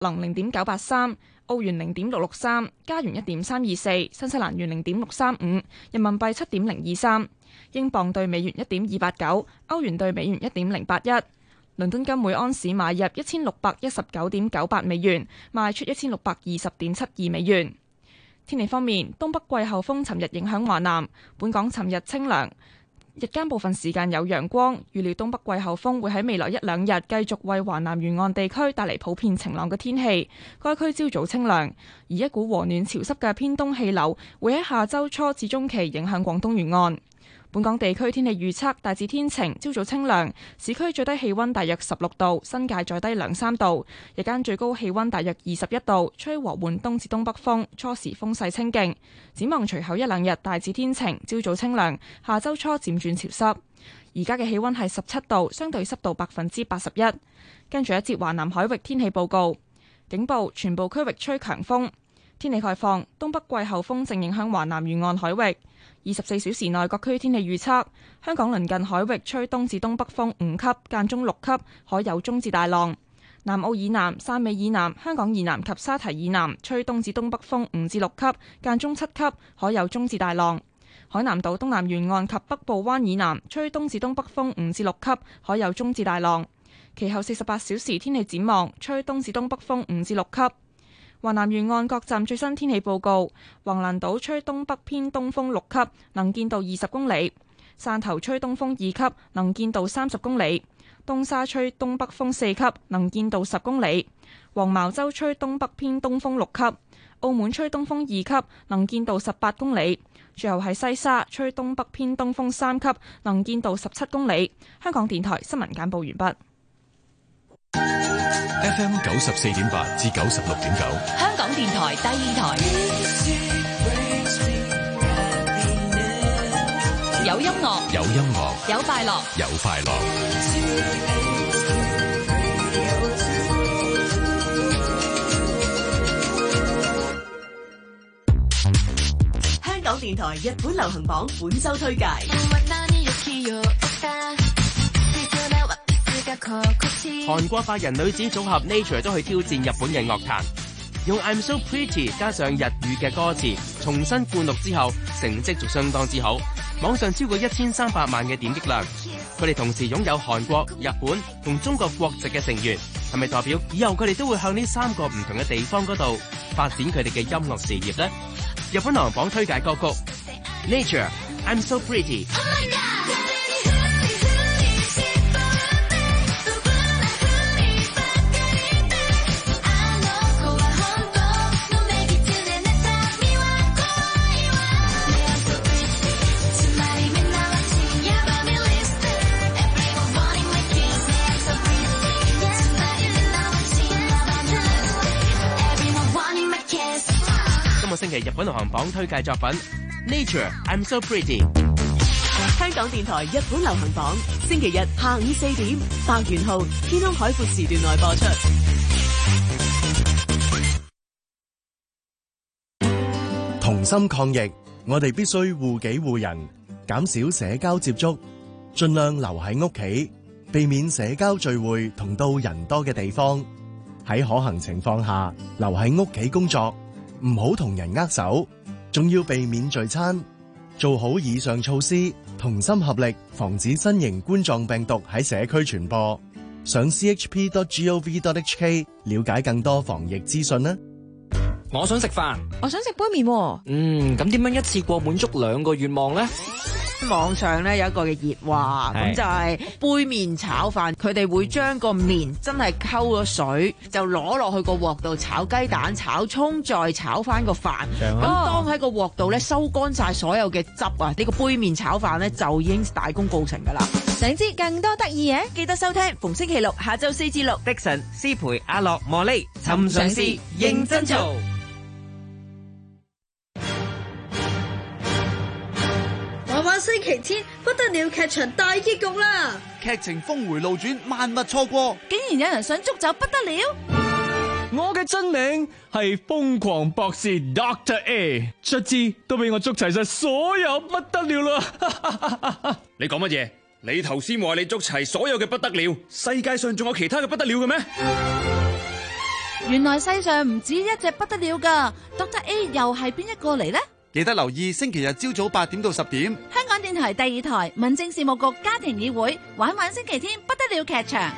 能0.983，澳元0.663，加元1.324，新西蘭元0.635，人民幣7.023，英鎊對美元1.289，歐元對美元1.081。倫敦金每安士買入1619.98美元，賣出1620.72美元。天氣方面，東北季候風尋日影響華南，本港尋日清涼，日間部分時間有陽光，預料東北季候風會喺未來一兩日繼續為華南沿岸地區帶嚟普遍晴朗嘅天氣。該區朝早清涼，而一股和暖潮濕嘅偏東氣流會喺下周初至中期影響廣東沿岸。本港地區天氣預測大致天晴，朝早清涼，市區最低氣溫大約16度，新界再低2-3度。日間最高氣溫大約21度，吹和緩東至東北風，初時風勢清勁。展望隨後一兩日大致天晴，朝早清涼，下周初漸轉潮濕。而家嘅氣溫係17度，相對濕度81%。跟住一節華南海域天氣報告，警報，全部區域吹強風。天氣概況，東北季候風正影響華南沿岸海域。24小時內各區天氣預測：香港鄰近海域吹東至東北風5級，間中6級，海有中至大浪；南澳以南、汕尾以南、香港以南及沙堤以南吹東至東北風5至6級，間中7級，海有中至大浪；海南島東南沿岸及北部灣以南吹東至東北風5至6級，海有中至大浪。其後48小時天氣展望：吹東至東北風5至6級。華南沿岸各站最新天氣報告：橫瀾島吹東北偏東風6級，能見度20公里；汕頭吹東風2級，能見度30公里；東沙吹東北風4級，能見度10公里；黃茅洲吹東北偏東風6級；澳門吹東風2級，能見度18公里；最後係西沙吹東北偏東風3級，能見度17公里。香港電台新聞簡報完畢。 FM 94.8至96.9， 香港電台第二台，有音樂， 有音樂， 有快樂， 有快樂。 香港電台日本流行榜本周推介。 韓國8人女子組合 Nature 都去挑戰日本嘅樂壇，用 I'm So Pretty 加上日語嘅歌詞重新灌錄之後，成績仲相當之好，網上超過1300萬嘅點擊量。佢哋同時擁有韓國、日本同中國國籍嘅成員，係咪代表以後佢哋都會向呢3個唔同嘅地方嗰度發展佢哋嘅音樂事業呢？日本流行榜推介歌曲 Nature I'm So Pretty。Oh my God！今個星期日本流行榜推介作品 Nature I'm So Pretty。 香港電台日本流行榜星期日下午4點，白元浩天空海闊時段內播出。 同心抗疫，我哋必須護己護人，減少社交接觸，盡量留喺屋企，避免社交聚會同到人多嘅地方。喺可行情況下留喺屋企工作，唔好同人握手，仲要避免聚餐。做好以上措施，同心合力，防止新型冠狀病毒喺社區傳播。上 chp.gov.hk 了解更多防疫資訊啦。 我想食飯， 我想食杯麵喎。 咁點樣一次過滿足2個願望呢？ 網上咧有一個嘅熱話，咁就係杯麵炒飯，佢哋會將個麵真係溝咗水，就攞落去個鑊度炒雞蛋、炒葱，再炒翻個飯。咁當喺個鑊度咧收乾晒所有嘅汁啊，呢個杯麵炒飯咧就已經大功告成噶啦。 想知更多得意嘢， 記得收聽逢星期六下晝4至6， 的神、思培、阿樂、茉莉，尋常事認真做。 星期天不得了，劇場大結局啦！ 劇情峰回路轉，萬勿錯過。 竟然有人想捉走不得了！ 我嘅真名係瘋狂博士 Dr. A， 卒之都俾我捉齊晒所有不得了啦！ 你講乜嘢？你頭先話你捉齊所有嘅不得了，世界上仲有其他嘅不得了嘅咩？ 原來世上唔止一隻不得了㗎，Dr. A 又係邊一個嚟呢？ 記得留意星期日朝早8點到10點， 香港電台第2台民政事務局家庭議會玩玩星期天不得了劇場。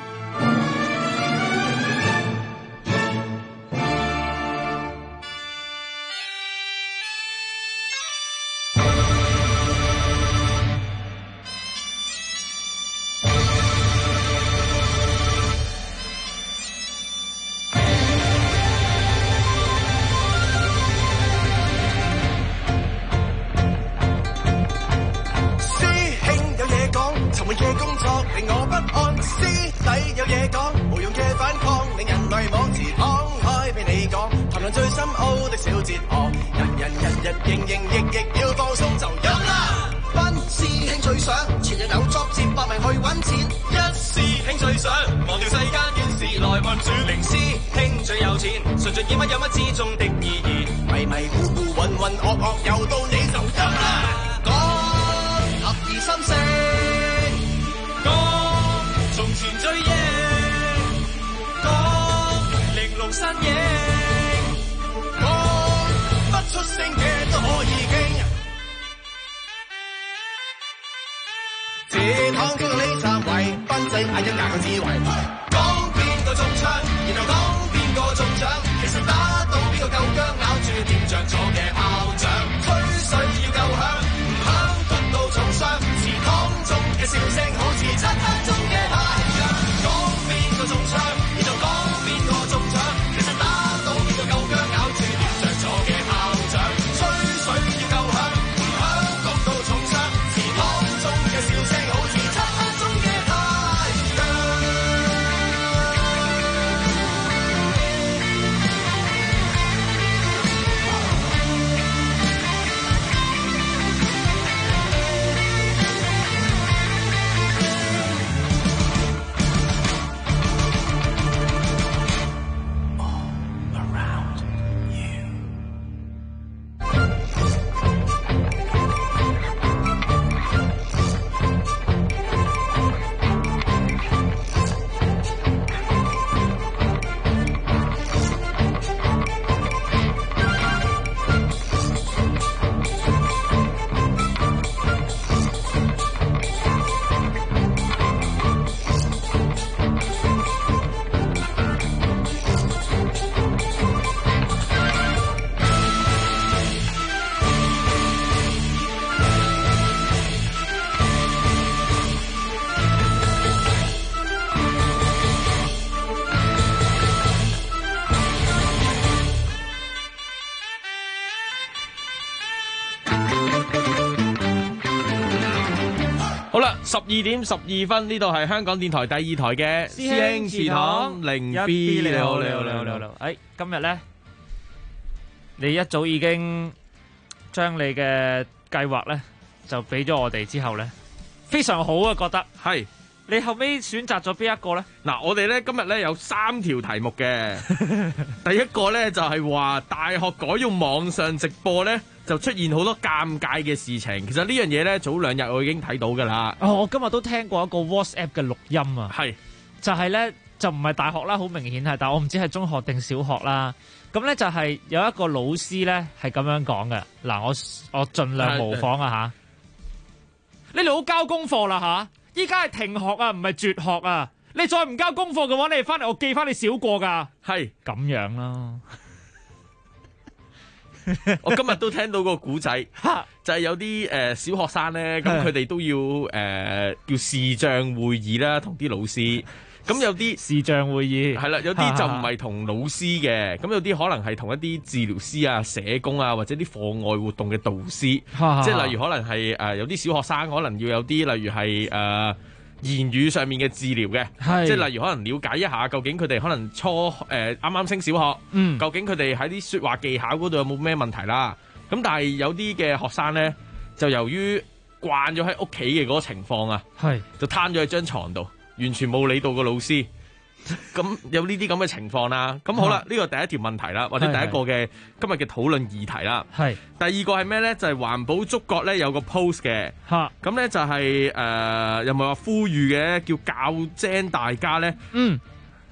12點12分，呢度係香港電台第2台嘅師兄祠堂零 B， 你好。 今日咧，你一早已經將你嘅計劃咧就俾咗我哋之後咧，非常好啊，覺得係。 你後尾選擇咗邊一個咧？ 嗱，我哋咧今日咧有3條題目嘅。第一個咧就係話大學改用網上直播咧，就出現好多尷尬嘅事情。其實呢樣嘢咧早2日我已經睇到噶啦。 我今日都聽過一個 WhatsApp 嘅錄音啊。 係， 就係咧就唔係大學啦，好明顯係，但我唔知係中學定小學啦。咁咧就係有一個老師咧係咁樣講嘅。嗱，我盡量模仿啊吓。你哋好交功課啦吓。依家係停學啊，唔係絕學啊！你再唔交功課嘅話，你哋翻嚟我記翻你少過噶。 係咁樣啦。 我今日都聽到個古仔，就係有啲小學生咧，咁佢哋都要叫視像會議啦，同啲老師。咁有啲視像會議係啦，有啲就唔係同老師嘅，咁有啲可能係同一啲治療師啊、社工啊，或者啲課外活動嘅導師，即係例如可能係有啲小學生可能要有啲例如係言語上面嘅治療嘅，即係例如可能了解一下究竟佢哋可能啱啱升小學，究竟佢哋喺啲說話技巧嗰度有冇咩問題啦？咁但係有啲嘅學生咧，就由於慣咗喺屋企嘅嗰個情況啊，就攤咗喺張床度。完全冇理到個老師，咁有呢啲咁嘅情況啦。咁好啦，呢個第一條問題啦，或者第一個嘅今日嘅討論議題啦。係第二個係咩咧？就係環保觸覺咧有個 post 嘅，咁咧就係又唔係話呼籲嘅，叫教精大家咧，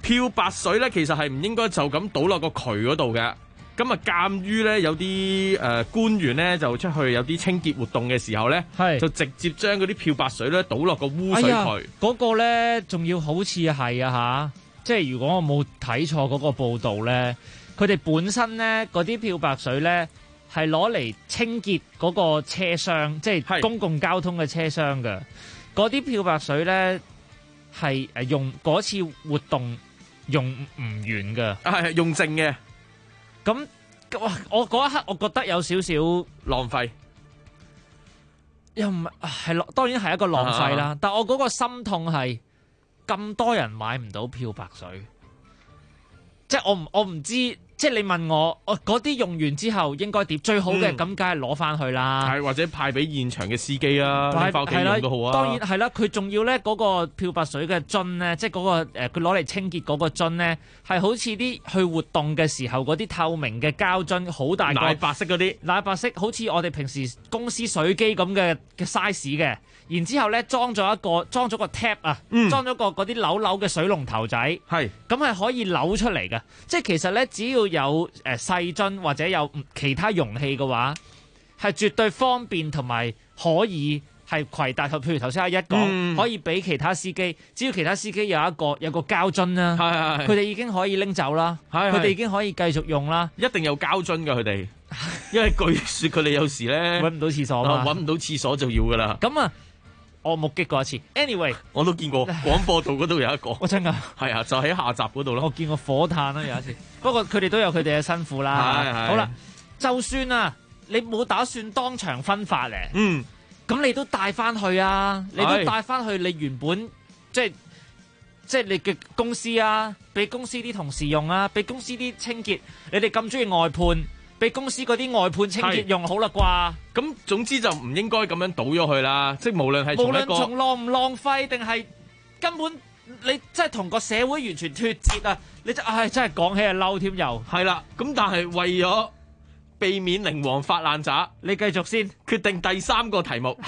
漂白水咧其實係唔應該就咁倒落個渠嗰度嘅。咁啊，鑑於咧有啲官員咧就出去有啲清潔活動嘅時候咧，就直接將嗰啲漂白水咧倒落個污水渠。 嗰個咧仲要好似係即係如果我冇睇錯嗰個報導咧，佢哋本身咧嗰啲漂白水咧係攞嚟清潔嗰個車廂，即係公共交通嘅車廂嘅。嗰啲漂白水咧係用嗰次活動用唔完嘅， 係用剩嘅。 咁我嗰一刻我覺得有少少浪費， 又唔係當然係一個浪費啦。但我嗰個心痛係咁多人買唔到漂白水，即係我唔知。即係你問我，嗰啲用完之後應該點？最好嘅咁，梗係攞翻去啦。 係或者派俾現場嘅司機啊，翻屋企用都好啊。 當然係啦，佢仲要咧嗰個漂白水嘅樽咧，即係嗰個佢攞嚟清潔嗰個樽咧，係好似啲去活動嘅時候嗰啲透明嘅膠樽，好大個奶白色嗰啲， 奶白色好似我哋平時公司水機咁嘅 size 嘅。然之後咧裝咗個 tap 啊，裝咗個嗰啲扭扭嘅水龍頭仔，咁係可以扭出嚟嘅。即係其實咧，只要有細樽或者有其他容器嘅話，係絕對方便同埋可以係攜帶。譬如頭先阿一講，可以俾其他司機，只要其他司機有個膠樽啦，佢哋已經可以拎走啦，佢哋已經可以繼續用啦。 一定有膠樽㗎佢哋，因為據說佢哋有時咧揾唔到廁所嘛， 揾唔到廁所就要噶啦。 咁啊！我目擊過一次 ，anyway 我都見過廣播道嗰度有一個， 我真㗎， 係啊，就喺下集嗰度咯。 我見過火炭啦有一次，不過佢哋都有佢哋嘅辛苦啦。好啦，就算你冇打算當場分發咧，咁你都帶翻去啊，你都帶翻去你原本即係你嘅公司啊，俾公司啲同事用啊，俾公司啲清潔，你哋咁中意外判。俾公司嗰啲外判清潔用好啦啩， 咁總之就唔應該咁樣倒咗佢啦，即係無論係從浪唔浪費定係根本你真係同個社會完全脫節啊！你真係講起係嬲添又係啦，咁但係為咗避免靈王發爛渣， 你繼續先決定第三個題目。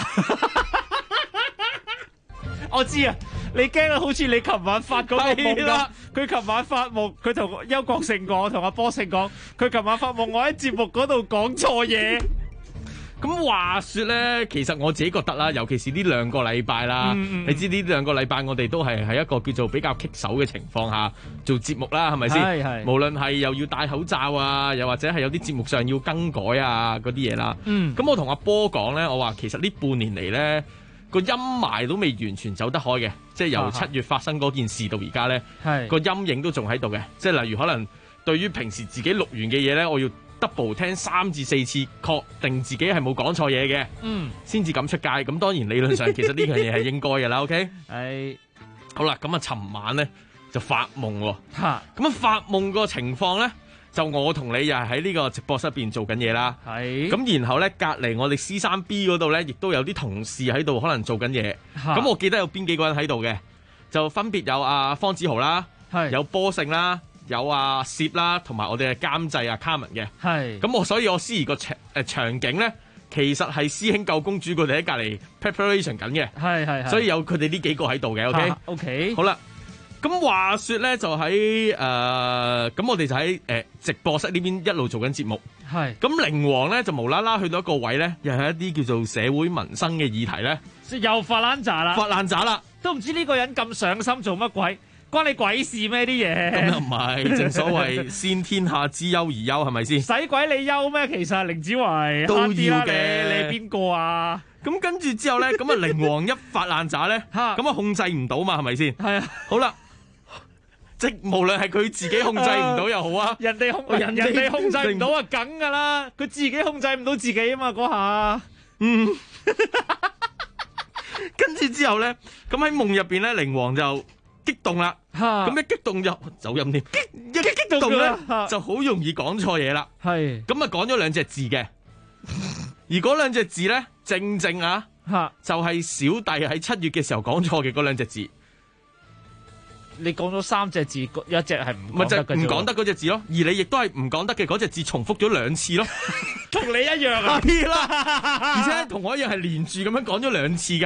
我知啊，你驚啊，好似你琴晚發嗰個夢咁。佢琴晚發夢，佢同邱國成講，同阿波成講，佢琴晚發夢，我喺節目嗰度講錯嘢。 咁話說咧，其實我自己覺得啦，尤其是呢兩個禮拜啦，你知呢兩個禮拜我哋都係喺一個叫做比較棘手嘅情況下做節目啦，係咪先？係。無論係又要戴口罩啊，又或者係有啲節目上要更改啊嗰啲嘢啦。咁我同阿波講咧，我話其實呢半年嚟咧，個陰霾都未完全走得開嘅，即係由7月發生嗰件事到而家咧，個陰影都仲喺度嘅。即係例如可能對於平時自己錄完嘅嘢咧，我要 double 聽3至4次，確定自己係冇講錯嘢嘅，先至敢出街。咁當然理論上其實呢樣嘢係應該嘅啦。OK， 係好啦，咁啊，尋晚咧就發夢喎。咁啊，發夢個情況咧，就我同你又係喺呢個直播室入邊做緊嘢啦。係咁，然後咧隔離我哋 C3B 嗰度咧，亦都有啲同事喺度可能做緊嘢。咁我記得有邊幾個人喺度嘅，就分別有阿方子豪啦，有波勝啦。有阿攝啦，同埋我哋嘅監製阿 Carmen 嘅，係咁所以我司儀個場景咧，其實係師兄救公主佢哋喺隔離 preparation 緊嘅，係，所以有佢哋呢幾個喺度嘅，OK，好啦，咁話說咧就喺咁我哋就喺直播室呢邊一路做緊節目，係，咁靈王咧就無啦啦去到一個位咧，又係一啲叫做社會民生嘅議題咧， 又發爛渣啦， 發爛渣啦， 都唔知呢個人咁上心做乜鬼。關你鬼事咩啲嘢？ 咁又唔係，正所謂先天下之憂而憂，係咪先？ 使鬼你憂咩？其實凌子維都要嘅。 你邊個啊？ 咁跟住之後咧，咁啊靈王一發爛渣咧，咁啊控制唔到嘛，係咪先？係啊。好啦，即係無論係佢自己控制唔到又好啊， 人哋控制唔到啊，梗噶啦，佢自己控制唔到自己啊嘛，嗰下。 跟住之後咧，咁喺夢入邊咧，靈王就激動啦，咁一激動就走音添，一激動咧就好容易講錯嘢啦。係咁啊，講咗2隻字嘅，而嗰2隻字咧，正啊，就係小弟喺7月嘅時候講錯嘅嗰2隻字。 你講咗3隻字，有一隻係唔講得嘅， 唔講得嗰隻字咯。而你亦都係唔講得嘅嗰隻字，重複咗2次咯， 同你一樣啊。 係啦，而且同我一樣係連住咁樣講咗2次嘅。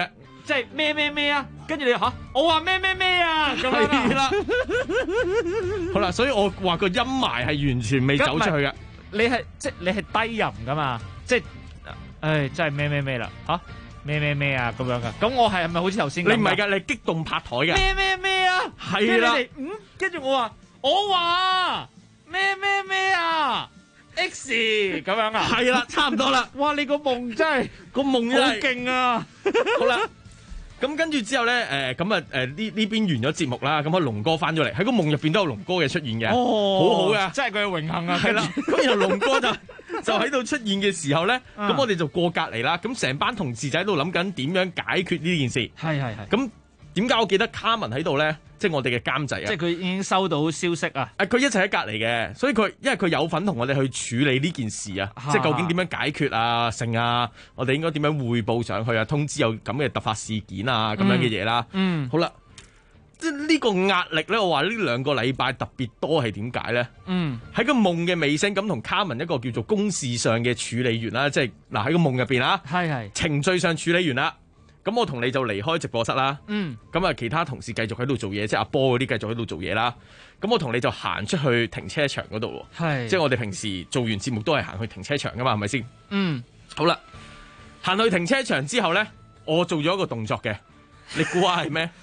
即係咩啊？跟住你我話咩啊？咁樣啦。好啦，所以我話個陰霾係完全未走出去嘅。 你係低吟噶嘛？即係，真係咩啦嚇？咩啊咁樣噶？咁我係咪好似頭先？ 你唔係㗎，你激動拍台嘅。 咩啊？ 係啦。 跟住我話咩啊？X 咁樣啊？ 係啦，差唔多啦。 哇！你個夢真係個夢好勁啊！ 好啦。咁跟住之後咧，呢邊完咗節目啦，咁龍哥翻咗嚟，喺個夢入邊都有龍哥嘅出現嘅，好好嘅， 真係佢嘅榮幸啊！ 係啦，咁然後龍哥就喺度出現嘅時候咧，咁我哋就過隔離啦，咁成班同事仔喺度諗緊點樣解決呢件事。 係。 咁點解我記得卡文喺度咧？即係我哋嘅監製啊！ 即係佢已經收到消息啊！ 佢一齊喺隔離嘅，所以因為佢有份同我哋去處理呢件事啊，即係究竟點樣解決啊、成啊，我哋應該點樣匯報上去啊、通知有咁嘅突發事件啊咁樣嘅嘢啦。好啦，即係呢個壓力咧，我話呢2個禮拜特別多係點解咧？喺個夢嘅尾聲咁同卡文一個叫做公事上嘅處理完啦，即係嗱喺個夢入邊啊，程序上處理完啦。咁我同你就離開直播室啦，咁啊其他同事繼續喺度做嘢，即係阿波嗰啲繼續喺度做嘢啦。咁我同你就行出去停車場嗰度，即係我哋平時做完節目都係行去停車場噶嘛，係咪先？好啦，行去停車場之後咧，我做咗一個動作嘅，你估下係咩？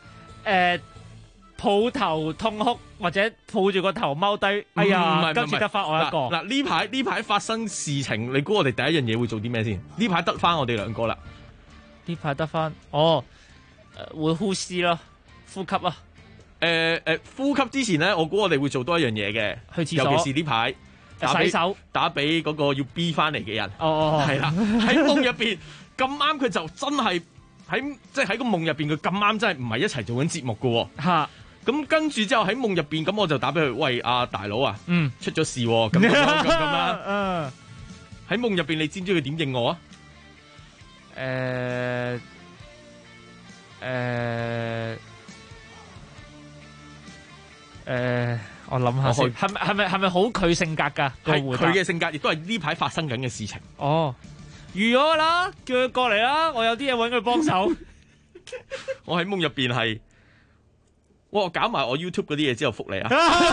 抱頭痛哭或者抱住個頭踎低，哎呀，今次得翻我一個。 嗱呢排發生事情，你估我哋第一樣嘢會做啲咩先？呢排得翻我哋2個啦。 呢排得翻，會呼吸咯，呼吸啊。 呼吸之前咧，我估我哋會做多一樣嘢嘅， 去廁所， 尤其是呢排洗手， 打俾嗰個要 B 翻嚟嘅人。係啦，喺夢入邊咁啱，佢就真係喺個夢入邊，佢咁啱真係唔係一齊做緊節目噶。咁跟住之後喺夢入邊，咁我就打俾佢，喂，大佬啊，出咗事咁啦。喺夢入邊，你知唔知佢點應我啊？ 我諗下先，係咪好佢性格㗎？ 係佢嘅性格，亦都係呢排發生緊嘅事情。 預咗啦，叫佢過嚟啦，我有啲嘢搵佢幫手。 我喺夢入邊係，我搞埋我 YouTube 嗰啲嘢之後覆你啊。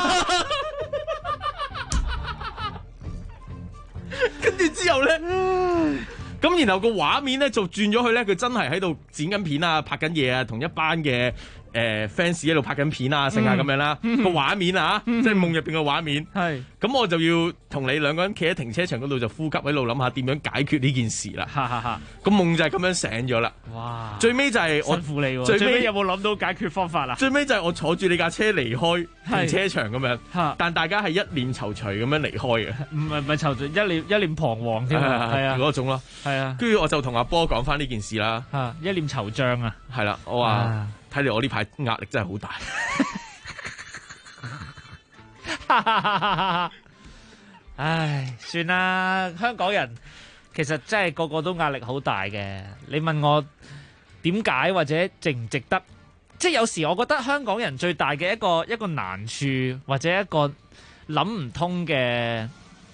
跟住之後咧。咁然後個畫面咧就轉咗去咧，佢真係喺度剪緊片啊，拍緊嘢啊，同一班嘅fans 喺度拍緊片啊，剩下咁樣啦。個畫面啊，即係夢入邊嘅畫面。係。咁我就要同你2個人企喺停車場嗰度就呼吸，喺度諗下點樣解決呢件事啦。個夢就係咁樣醒咗啦。哇！最尾就係我辛苦你喎。最尾有冇諗到解決方法啊？ 最尾就係我坐住你架車離開停車場咁樣。但大家係一臉躊躇咁樣離開嘅。唔係躊躇，一臉彷徨添。係啊，嗰種咯。係啊。跟住我就同阿波講翻呢件事啦。一臉惆悵啊。係啦，我話睇嚟我呢排壓力真係好大。 唉，算啦，香港人其實真係個個都壓力好大嘅。你問我點解或者值唔值得？即係有時我覺得香港人最大嘅一個難處或者一個諗唔通嘅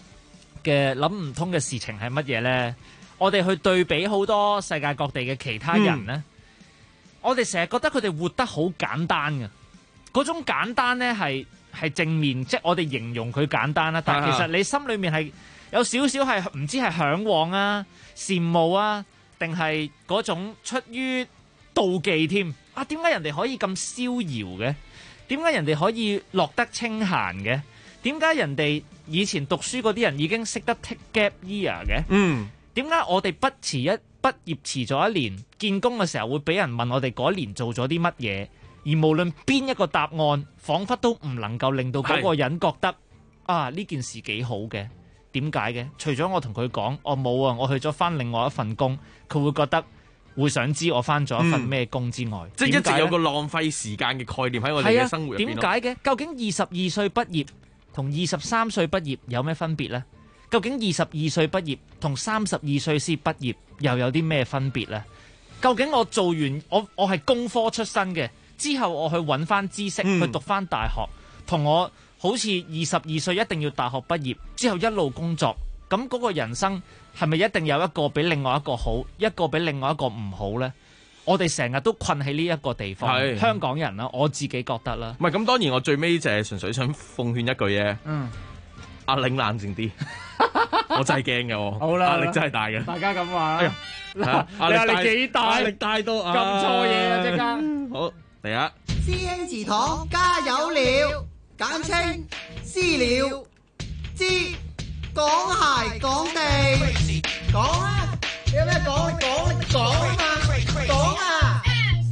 事情係乜嘢呢？我哋去對比好多世界各地嘅其他人呢，我哋成日覺得佢哋活得好簡單嘅，嗰種簡單呢係正面，即係我哋形容佢簡單啦。但係其實你心裏面係有少少係唔知係嚮往啊、羨慕啊，定係嗰種出於妒忌添啊？點解人哋可以咁逍遙嘅？點解人哋可以落得清閒嘅？點解人哋以前讀書嗰啲人已經識得 take gap year 嘅？點解我哋畢業遲咗1年，見工嘅時候會俾人問我哋嗰年做咗啲乜嘢？而無論邊一個答案，彷彿都唔能夠令到嗰個人覺得啊呢件事幾好嘅。點解嘅？除咗我同佢講，我冇啊，我去咗返另外一份工，佢會覺得會想知我返咗一份咩工之外， 即係一直有個浪費時間嘅概念喺我哋嘅生活入邊。 點解嘅？究竟22歲畢業同23歲畢業有咩分別呢？究竟22歲畢業同32歲先畢業又有啲咩分別呢？究竟我做完我係工科出身嘅，之後我去揾翻知識去讀翻大學，同我好似22歲一定要大學畢業之後一路工作，咁嗰個人生係咪一定有一個比另外一個好，一個比另外一個唔好呢？ 我哋成日都困喺呢一個地方， 係香港人啦，我自己覺得啦。 唔係咁，當然我最尾就係純粹想奉勸一句啫。阿玲冷靜啲，我真係驚嘅我。 好啦， 壓力真係大嘅。 大家咁話。 哎呀， 你壓力幾大？ 壓力大到咁錯嘢啊！即刻。 好嚟啊！ 師兄祠堂加油了，簡稱私了。知講鞋講地，講啊！你有咩講？講啊嘛，講啊！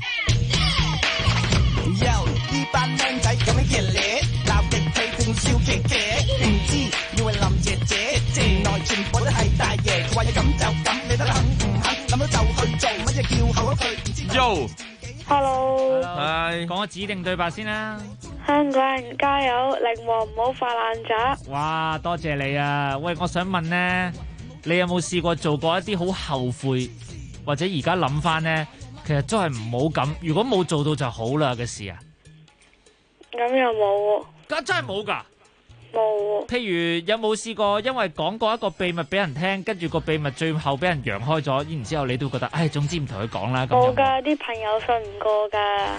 呢班靚仔咁樣熱烈，鬧極佢仲笑騎騎，唔知以為林姐姐，原來全部都係大爺，話要咁就咁，你得肯唔肯？諗到就去做，乜嘢叫後一句 ？Yo，Hello， 係講個指定對白先啦。 香港人加油，令我唔好發爛渣。 哇，多謝你啊！喂，我想問呢，你有冇試過做過一啲好後悔，或者而家諗翻呢，其實真係唔好咁，如果冇做到就好啦嘅事啊？ 咁又冇喎。 咁真係冇㗎？ 冇喎。 譬如有冇試過因為講過一個秘密俾人聽，跟住個秘密最後俾人揚開咗，然之後你都覺得，唉，總之唔同佢講啦。 冇㗎，啲朋友信唔過㗎。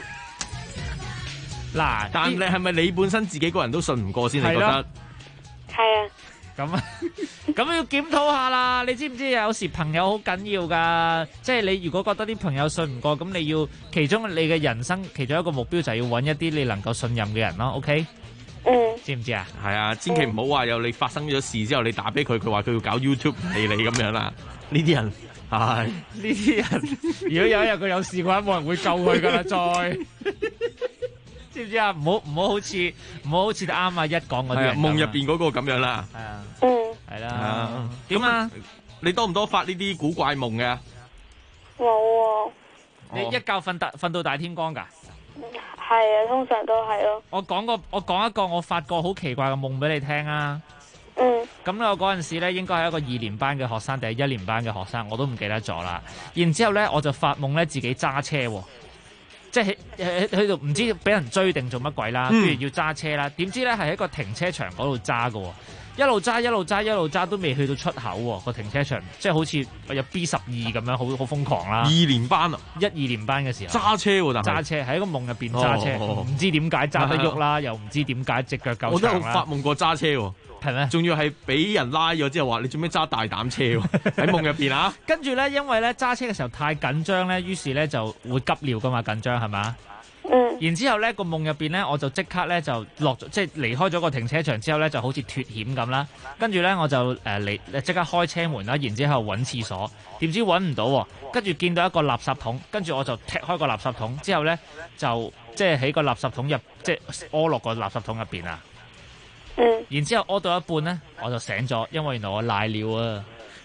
嗱， 但你係咪你本身自己個人都信唔過先？你覺得？ 係啊。 咁啊，咁要檢討下啦。你知唔知有時朋友好緊要㗎？即係你如果覺得啲朋友信唔過，咁你要其中你嘅人生其中一個目標就係要揾一啲你能夠信任嘅人咯。OK？知唔知啊？ 係啊，千祈唔好話有你發生咗事之後，你打俾佢，佢話佢要搞 YouTube 唔理你咁樣啦。呢啲人係呢啲人，如果有一日佢有事嘅話，冇人會救佢㗎啦。再知唔知啊？唔好好似啱啊一講嗰啲人夢入邊嗰個咁樣啦。 係啊，係啦。 點啊？你多唔多發呢啲古怪夢嘅？ 冇喎。 你一覺瞓到大天光㗎？ 係啊，通常都係咯。 我講一個我發過好奇怪嘅夢俾你聽啊。咁咧，我嗰陣時咧應該係一個2年班嘅學生定係1年班嘅學生，我都唔記得咗啦。然之後咧，我就發夢咧自己揸車喎。即係喺度唔知俾人追定做乜鬼啦，不如要揸車啦。點知咧係喺個停車場嗰度揸㗎，一路揸都未去到出口喎。個停車場即係好似有 B12咁樣，好瘋狂啦。 2年班啊 ，2年班嘅時候揸車喎，但係揸車喺個夢入邊揸車，唔知點解揸得喐啦，又唔知點解隻腳夠長啦。 我都發夢過揸車喎。 係咩？ 仲要係俾人拉咗之後話你做咩揸大膽車喎？喺夢入邊啊！ 跟住咧，因為咧揸車嘅時候太緊張咧，於是咧就會急尿噶嘛，緊張係嘛？然之後咧個夢入邊咧，我就即刻咧就即係離開咗個停車場之後咧，就好似脫險咁啦。跟住咧我就即刻開車門啦，然之後揾廁所，點知揾唔到喎。跟住見到一個垃圾桶，跟住我就踢開個垃圾桶，之後咧就即係喺個垃圾桶入，即係屙落個垃圾桶入邊啊！然之後屙到一半咧，我就醒咗，因為原來我瀨尿啊！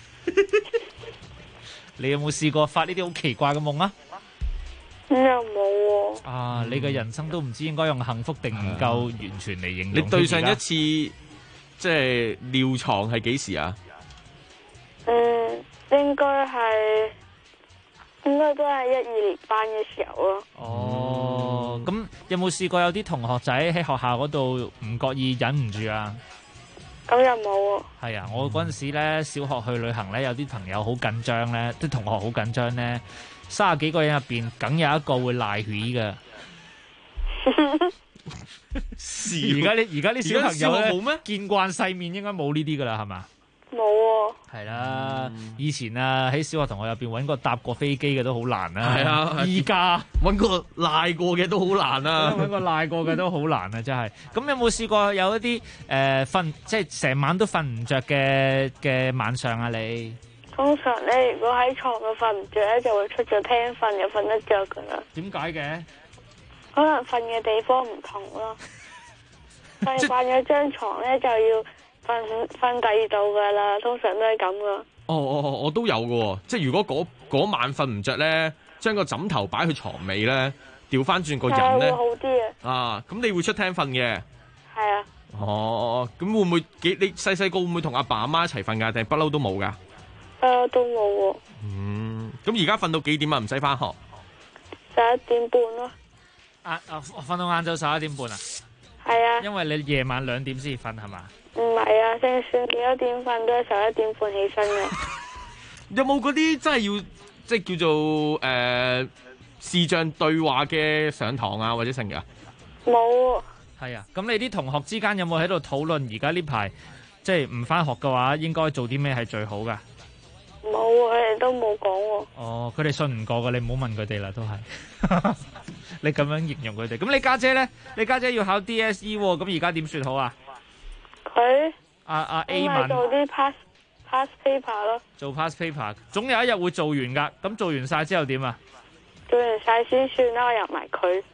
你有冇試過發呢啲好奇怪嘅夢啊？ 又冇喎。 啊！你嘅人生都唔知應該用幸福定唔夠完全嚟形容。 你對上一次即係尿床係幾時啊？ 應該都係1、2年班嘅時候咯。 哦，咁有冇試過有啲同學仔喺學校嗰度唔覺意忍唔住啊？ 咁又冇喎。係啊，我嗰陣時咧小學去旅行咧，有啲朋友好緊張咧，啲同學好緊張咧，30幾個人入邊，梗有一個會賴血噶。而家啲小朋友咧，冇咩見慣世面，應該冇呢啲噶啦，係嘛？ 冇喎。 係啦，以前啊喺小學同學入邊揾個搭過飛機嘅都好難啦。 係啊， 依家揾個賴過嘅都好難啊。 揾個賴過嘅都好難啊，真係。咁有冇試過有一啲即係成晚都瞓唔着嘅晚上啊？你通常咧，如果喺床度瞓唔着咧，就會出咗廳瞓，又瞓得着噶啦。 點解嘅？ 可能瞓嘅地方唔同咯。瞓慣咗張床咧，就要瞓第二度噶啦，通常都係咁噶。 我都有嘅，即係如果嗰晚瞓唔着咧，將個枕頭擺去床尾咧，調翻轉個人咧， 會好啲啊。 啊，咁你會出廳瞓嘅？ 係啊。 哦，咁會唔會你細個會唔會同阿爸阿媽一齊瞓噶？定不嬲都冇噶？ 都冇喎。 咁而家瞓到幾點啊？唔使翻學。 11點半咯。 瞓到晏晝11點半啊？ 係啊。因為你夜晚2點先瞓係嘛？ 唔係啊，就算幾多點瞓都係11點半起身嘅。 有冇嗰啲真係要即係叫做視像對話嘅上堂啊，或者成㗎？ 冇。 係啊，咁你啲同學之間有冇喺度討論而家呢排即係唔返學嘅話，應該做啲咩係最好㗎？ 冇，佢哋都冇講喎。 哦，佢哋信唔過㗎，你唔好問佢哋啦，都係。你咁樣形容佢哋，咁你家姐咧？你家姐要考 DSE 喎，咁而家點算好啊？ 佢阿 A 文做啲 pass paper 咯。 做 pass paper， 總有一日會做完㗎。咁做完晒之後點啊？ 做完晒先算啦，我入埋佢。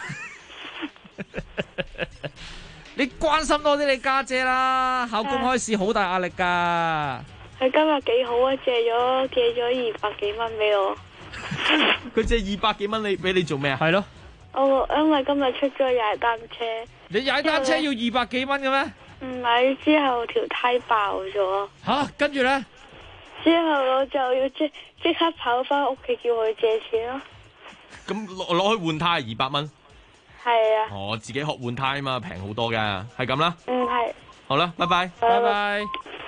你關心多啲你家姐啦，考公開試好大壓力㗎。 佢今日幾好啊，借咗200幾蚊俾我。 佢借200幾蚊俾你做咩啊？ 係咯。 因為今日出咗踩單車。 你踩單車要200幾蚊嘅咩？ 唔係，之後條胎爆咗。 吓，跟住咧？ 之後我就要即刻跑翻屋企叫佢借錢咯。 咁攞去換胎200蚊？ 係啊。 我自己學換胎啊嘛，平好多㗎，係咁啦。 係。 好啦，拜拜。 拜拜。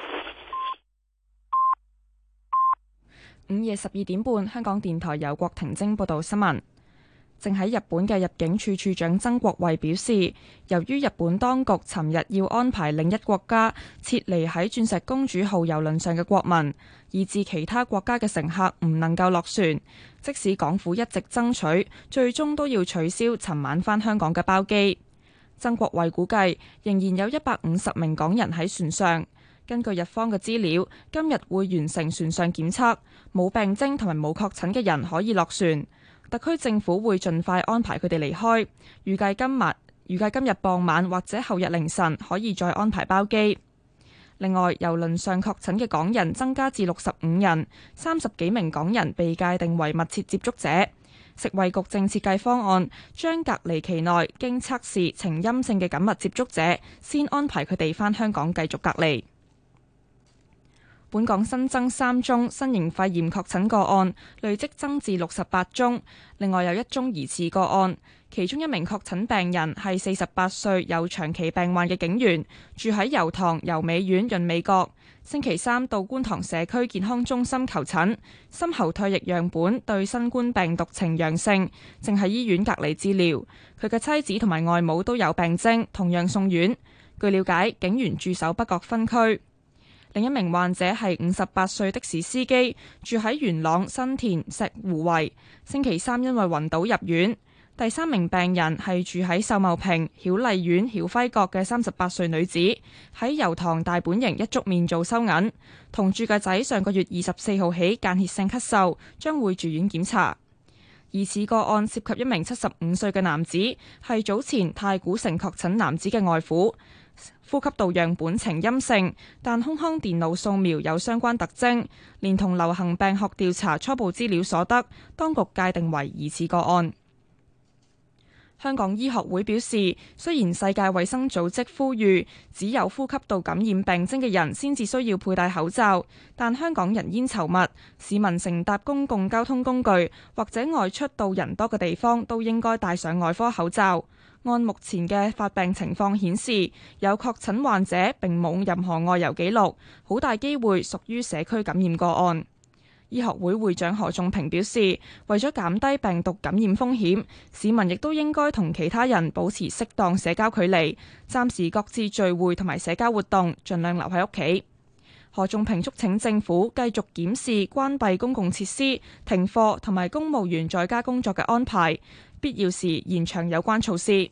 午夜12點半，香港電台由郭婷晶報道新聞。正喺日本嘅入境處處長曾國衛表示，由於日本當局尋日要安排另一國家撤離喺鑽石公主號郵輪上嘅國民，以致其他國家嘅乘客唔能夠落船，即使港府一直爭取，最終都要取消尋晚返香港嘅包機。曾國衛估計，仍然有150名港人喺船上。根據日方嘅資料，今日會完成船上檢測，冇病徵同埋冇確診嘅人可以落船。特區政府會盡快安排佢哋離開，預計今日傍晚或者後日凌晨可以再安排包機。另外，郵輪上確診嘅港人增加至65人，30幾名港人被界定為密切接觸者。食衛局正設計方案，將隔離期內經測試呈陰性嘅緊密接觸者，先安排佢哋返香港繼續隔離。本港新增3宗新型肺炎確診個案，累積增至68宗。另外有1宗疑似個案，其中1名確診病人係48歲有長期病患嘅警員，住喺油塘油美苑潤美閣。星期3到觀塘社區健康中心求診，深喉唾液樣本對新冠病毒呈陽性，正喺醫院隔離治療。佢嘅妻子同埋外母都有病徵，同樣送院。據了解，警員駐守北角分區。另一名患者係58歲的士司機，住喺元朗新田石湖圍，星期3因為暈倒入院。第3名病人係住喺秀茂坪曉麗苑曉輝閣嘅38歲女子，喺油塘大本營一粥麵做收銀，同住嘅仔上個月24號起間歇性咳嗽，將會住院檢查。疑似個案涉及1名75歲嘅男子，係早前太古城確診男子嘅外父。呼吸道樣本呈陰性，但胸腔電腦掃描有相關特徵，連同流行病學調查初步資料所得，當局界定為疑似個案。香港醫學會表示，雖然世界衛生組織呼籲只有呼吸道感染病徵嘅人先至需要佩戴口罩，但香港人煙稠密，市民乘搭公共交通工具或者外出到人多嘅地方都應該戴上外科口罩。按目前嘅發病情況顯示，有確診患者並冇任何外遊記錄，好大機會屬於社區感染個案。醫學會會長何仲平表示，為咗減低病毒感染風險，市民亦都應該同其他人保持適當社交距離，暫時擱置聚會同埋社交活動，盡量留喺屋企。何仲平促請政府繼續檢視關閉公共設施、停課同埋公務員在家工作嘅安排，必要時延長有關措施。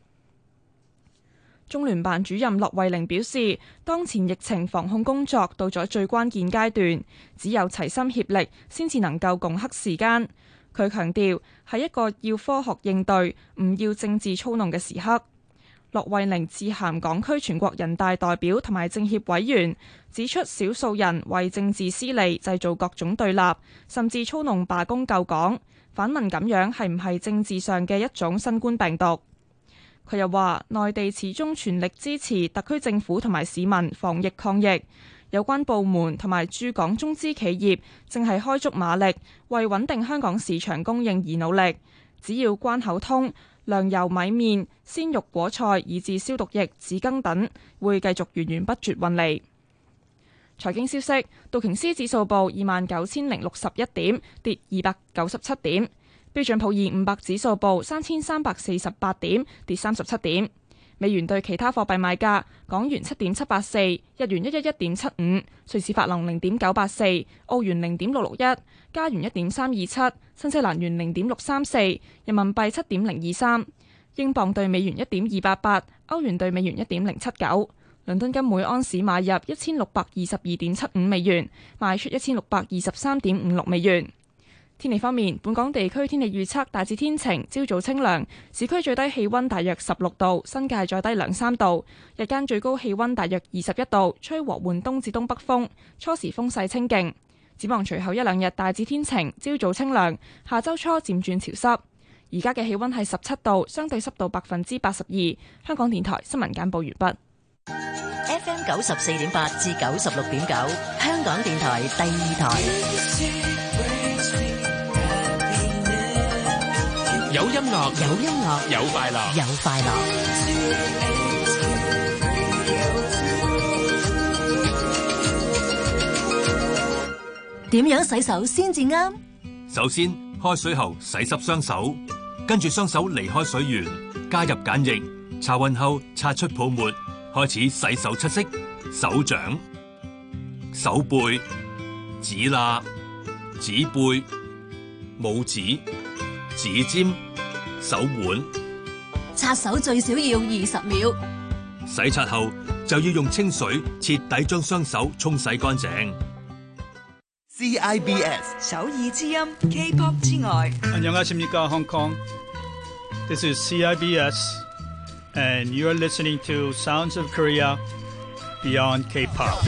中聯辦主任駱惠寧表示，當前疫情防控工作到咗最關鍵階段，只有齊心協力先至能夠共克時艱。佢強調，係一個要科學應對，唔要政治操弄嘅時刻。駱惠寧致函港區全國人大代表同埋政協委員，指出少數人為政治私利製造各種對立，甚至操弄罷工救港，反問咁樣係唔係政治上嘅一種新冠病毒？佢又話，內地始終全力支持特區政府同埋市民防疫抗疫，有關部門同埋駐港中資企業正係開足馬力，為穩定香港市場供應而努力。只要關口通，糧油米麵、鮮肉果菜以至消毒液、紙巾等會繼續源源不絕運嚟。財經消息，道瓊斯指數報29,061點，跌297點。標標準普爾500指數報3348點，跌37點。美元對其他貨幣賣價：港元7.784，日元111.75，瑞士法郎0.984，澳元0.661，加元1.327，新西蘭元0.634，人民幣7.023，英鎊對美元1.288，歐元對美元1.079。倫敦金每安士買入1622.75美元，賣出1623.56美元。天氣方面，本港地區天氣預測大致天晴，朝早清涼，市區最低氣溫大約16度，新界再低2-3度，日間最高氣溫大約21度，吹和緩東至東北風，初時風勢清勁。展望隨後一兩日大致天晴，朝早清涼，下周初漸轉潮濕。而家嘅氣溫係17度，相對濕度82%。香港電台新聞簡報完畢。 FM 94.8至96.9，香港電台第二台。 有音樂， 有音樂， 有快樂， 有快樂。點樣洗手先至啱？ 首先，開水後洗濕雙手，跟住雙手離開水源，加入鹼液，擦勻後擦出泡沫，開始洗手七式：手掌、手背、指罅、指背、拇指、指尖、手腕。 擦手最少要20秒。 洗擦後就要用清水徹底將雙手沖洗乾淨。 CIBS 首爾之音 K-pop 之外。 안녕하십니까 Hong Kong. This is CIBS, and you are listening to Sounds of Korea Beyond K-pop.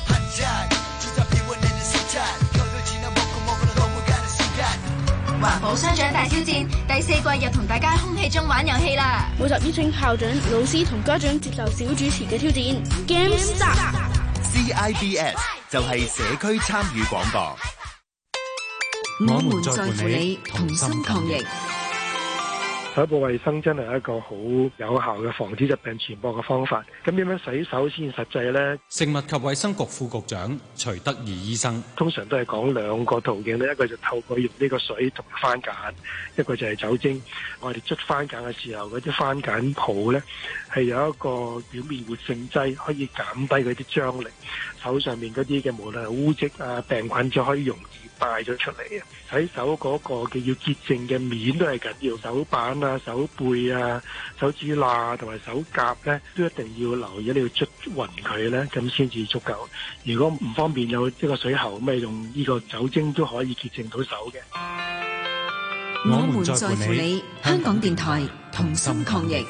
環保商長大挑戰第4季又同大家空氣中玩遊戲啦！ 每集邀請校長、老師同家長接受小主持嘅挑戰。Game Start。 CIBS 就係社區參與廣播。 我們在乎你，同心抗疫。 手部衛生真係一個好有效嘅防止疾病傳播嘅方法。咁點樣洗手先實際呢？ 食物及衛生局副局長徐德義醫生通常都係講2個途徑咧，一個就透過用呢個水同番梘，一個就係酒精。我哋捽番梘嘅時候，嗰啲番梘泡呢係有一個表面活性劑，可以減低嗰啲張力，手上面嗰啲嘅無論係污漬啊、病菌就可以容易帶咗出嚟啊！洗手嗰個嘅要潔淨嘅面都係緊要，手板啊、手背啊、手指罅同埋手甲咧，都一定要留意，你要捽勻佢咧，咁先至足夠。如果唔方便有一個水喉，咁用呢個酒精都可以潔淨到手嘅。 我們在乎你，香港電台同心抗疫。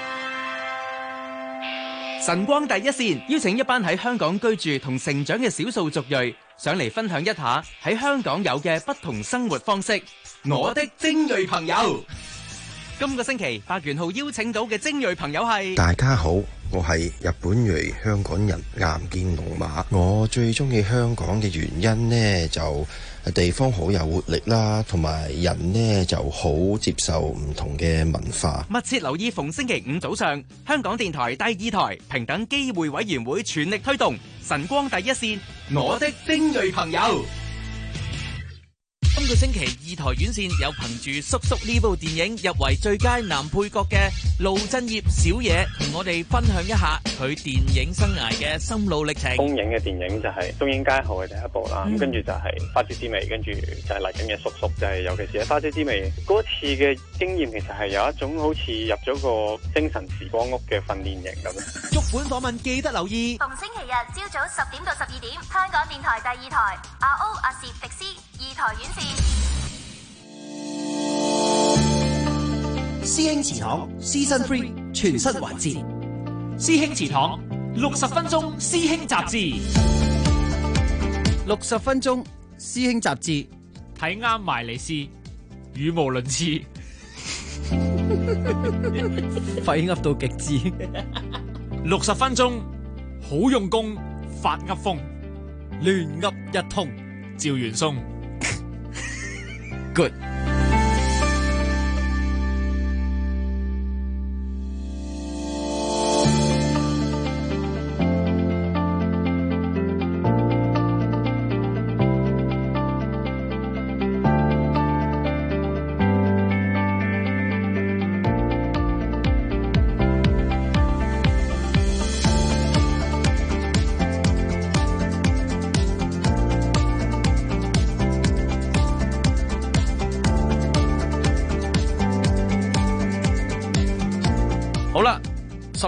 晨光第一線邀請一班喺香港居住同成長嘅少數族裔上嚟分享一下喺香港有嘅不同生活方式。我的精鋭朋友，今個星期8元號邀請到嘅精鋭朋友係。 大家好，我係日本裔香港人岩見龍馬。我最中意香港嘅原因呢，就地方好有活力啦，同埋人呢就好接受唔同嘅文化。 密切留意逢星期5早上，香港電台第2台平等機會委員會全力推動晨光第一線，我的精鋭朋友。今個星期2台院線有憑住《叔叔》呢部電影入圍最佳男配角嘅盧鎮業小野，同我哋分享一下佢電影生涯嘅心路歷程。 公映嘅電影就係《東映街後》嘅第一部啦，咁跟住就係《花椒之味》，跟住就係嚟緊嘅《叔叔》，就係尤其是喺《花椒之味》嗰次嘅經驗，其實係有一種好似入咗個精神時光屋嘅訓練營咁樣。 足本訪問記得留意， 逢星期日朝早10點到12點，香港電台第2台RO阿攝迪斯2台院線。 師兄祠堂 Season 3全新環節， 師兄祠堂60分鐘師兄雜誌 ，60分鐘師兄雜誌， 睇啱埋嚟試，語無倫次， 廢噏到極致 ，60分鐘好用功，發噏風，亂噏一通，趙元松 ，good。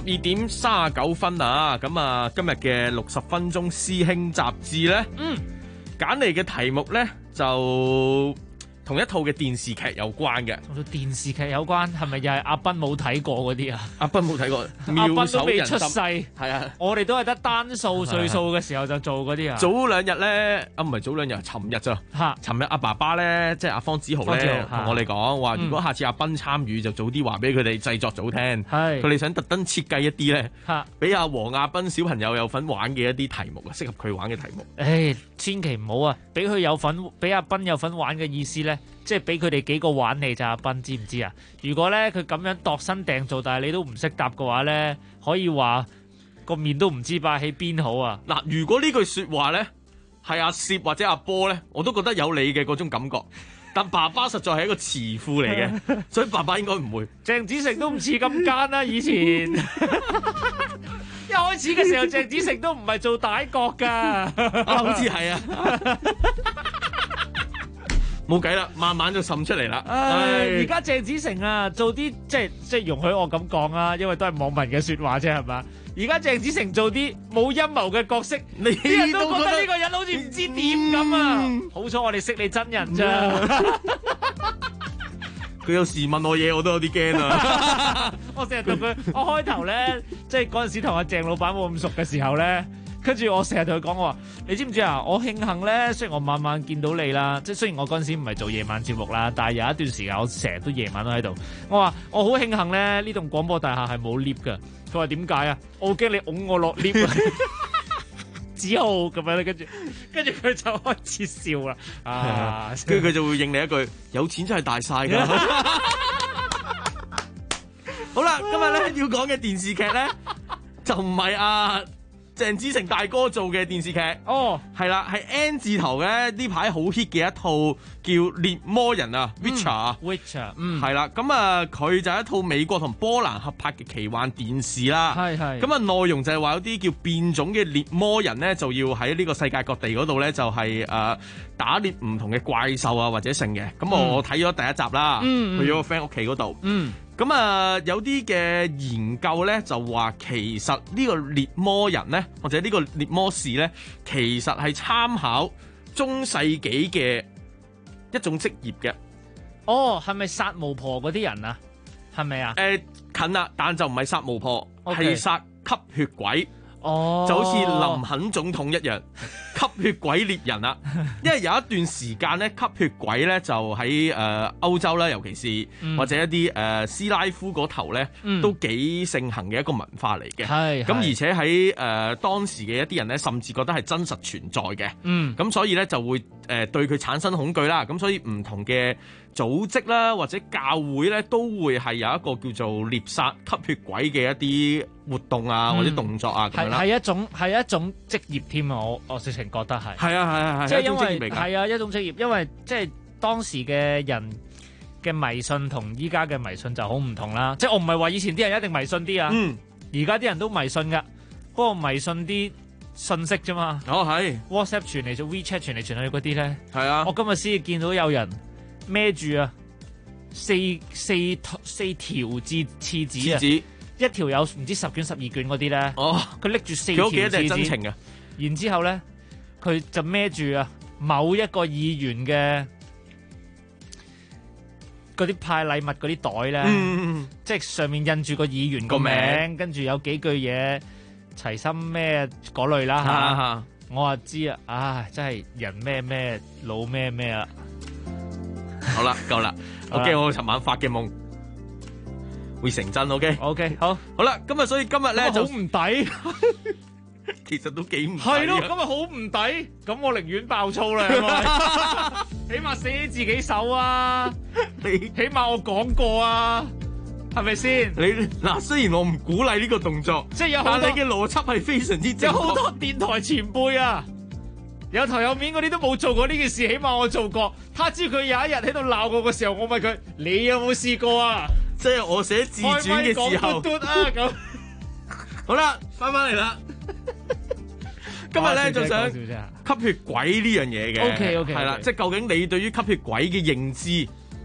12:39啊，咁啊今日嘅60分鐘師兄雜誌咧，揀嚟嘅題目咧就同一套嘅電視劇有關嘅， 同電視劇有關，係咪又係阿斌冇睇過嗰啲啊？ 阿斌冇睇過， 阿斌都未出世， 係啊， 我哋都係得單數歲數嘅時候就做嗰啲啊。 早2日咧，唔係早2日，尋日咋？尋日阿爸爸咧，即係阿方子豪咧，同我哋講話，如果下次阿斌參與，就早啲話俾佢哋製作組聽，佢哋想特登設計一啲咧，俾阿黃亞斌小朋友有份玩嘅一啲題目啊，適合佢玩嘅題目。 誒，千祈唔好啊，俾佢有份，俾阿斌有份玩嘅意思咧。即係俾佢哋幾個玩你咋，阿斌知唔知啊？如果咧佢咁樣度身訂造，但係你都唔識答嘅話咧，可以話個面都唔知擺喺邊好啊！ 嗱，如果呢句説話咧係阿攝或者阿波咧，我都覺得有你嘅嗰種感覺。但爸爸實在係一個慈父嚟嘅，所以爸爸應該唔會。 鄭子誠都唔似咁奸啦，以前一開始嘅時候，鄭子誠都唔係做歹角㗎， 好似係啊。冇計啦，慢慢就滲出嚟啦。 而家鄭子誠啊，做啲即係容許我咁講啊，因為都係網民嘅説話啫，係嘛？而家鄭子誠做啲冇陰謀嘅角色，啲人都覺得呢個人好似唔知點咁啊！好彩我哋識你真人咋。 佢有時問我嘢，我都有啲驚啊！ 我成日同佢，我開頭咧，即係嗰陣時同阿鄭老闆冇咁熟嘅時候咧。跟住我成日同佢講，我話你知唔知啊？我慶幸咧，雖然我晚晚見到你啦，即係雖然我嗰陣時唔係做夜晚節目啦，但係有一段時間我成日都夜晚都喺度。我話我好慶幸咧，呢棟廣播大廈係冇 lift 㗎。佢話點解啊？我驚你拱我落 lift。子豪咁樣咧，跟住佢就開始笑啦。 跟住佢就會應你一句：有錢真係大晒㗎。好啦，今日咧要講嘅電視劇咧，就唔係鄭子誠大哥做嘅電視劇係啦，係 N 字頭嘅呢排好 hit 嘅一套叫《獵魔人》啊 ，Witcher， 係啦，咁啊佢就係一套美國同波蘭合拍嘅奇幻電視啦，係咁啊內容就係話有啲叫變種嘅獵魔人咧，就要喺呢個世界各地嗰度咧就係打獵唔同嘅怪獸啊或者剩嘅，咁我睇咗第一集啦，去咗個 friend 屋企嗰度。咁啊，有啲嘅研究咧就話，其實呢個獵魔人咧，或者呢個獵魔士咧，其實係參考中世紀嘅一種職業嘅。 哦，係咪殺巫婆嗰啲人啊？係咪啊？ 近啦，但就唔係殺巫婆，係殺吸血鬼。 哦， 就好似林肯總統一樣，吸血鬼獵人啦。因為有一段時間咧，吸血鬼咧就喺歐洲啦，尤其是或者一啲斯拉夫嗰頭咧，都幾盛行嘅一個文化嚟嘅。咁而且喺當時嘅一啲人咧，甚至覺得係真實存在嘅。咁所以咧就會對佢產生恐懼啦。咁所以唔同嘅組織啦，或者教會咧，都會係有一個叫做獵殺吸血鬼嘅一啲活動啊，或者動作啊咁樣啦。 係一種職業添啊！我直情覺得係。係啊， 即係因為係啊一種職業，因為即係當時嘅人嘅迷信同依家嘅迷信就好唔同啦。即係我唔係話以前啲人一定迷信啲啊，而家啲人都迷信㗎，不過迷信啲信息啫嘛。 係 WhatsApp 傳嚟做 WeChat 傳嚟傳去嗰啲咧。 係啊， 我今日先見到有人孭住啊四條廁紙啊，一條有唔知10卷12卷嗰啲咧。佢拎住4條廁紙，佢屋企一定係真情嘅。然之後咧，佢就孭住啊某一個議員嘅嗰啲派禮物嗰啲袋咧，即係上面印住個議員個名，跟住有幾句嘢齊心咩嗰類啦嚇。我話知啊，唉，真係人咩咩老咩咩啊！ 好啦，夠啦。我驚我尋晚發嘅夢會成真。OK， 好啦，所以今日咧就好唔抵。 其實都幾唔抵。 係咯，今日好唔抵。咁我寧願爆粗啦，起碼死自己手啊！起碼我講過啊，係咪先？ 你嗱，雖然我唔鼓勵呢個動作， 即係有好多， 但你嘅邏輯係非常之正確。 有好多電台前輩啊，有頭有面嗰啲都冇做過呢件事，起碼我做過。他知佢有一日喺度鬧我嘅時候，我問佢：你有冇試過啊？ 即係我寫自傳嘅時候。 咁好啦，翻嚟啦。今日咧就想吸血鬼呢樣嘢嘅。 OK， 係啦，即係究竟你對於吸血鬼嘅認知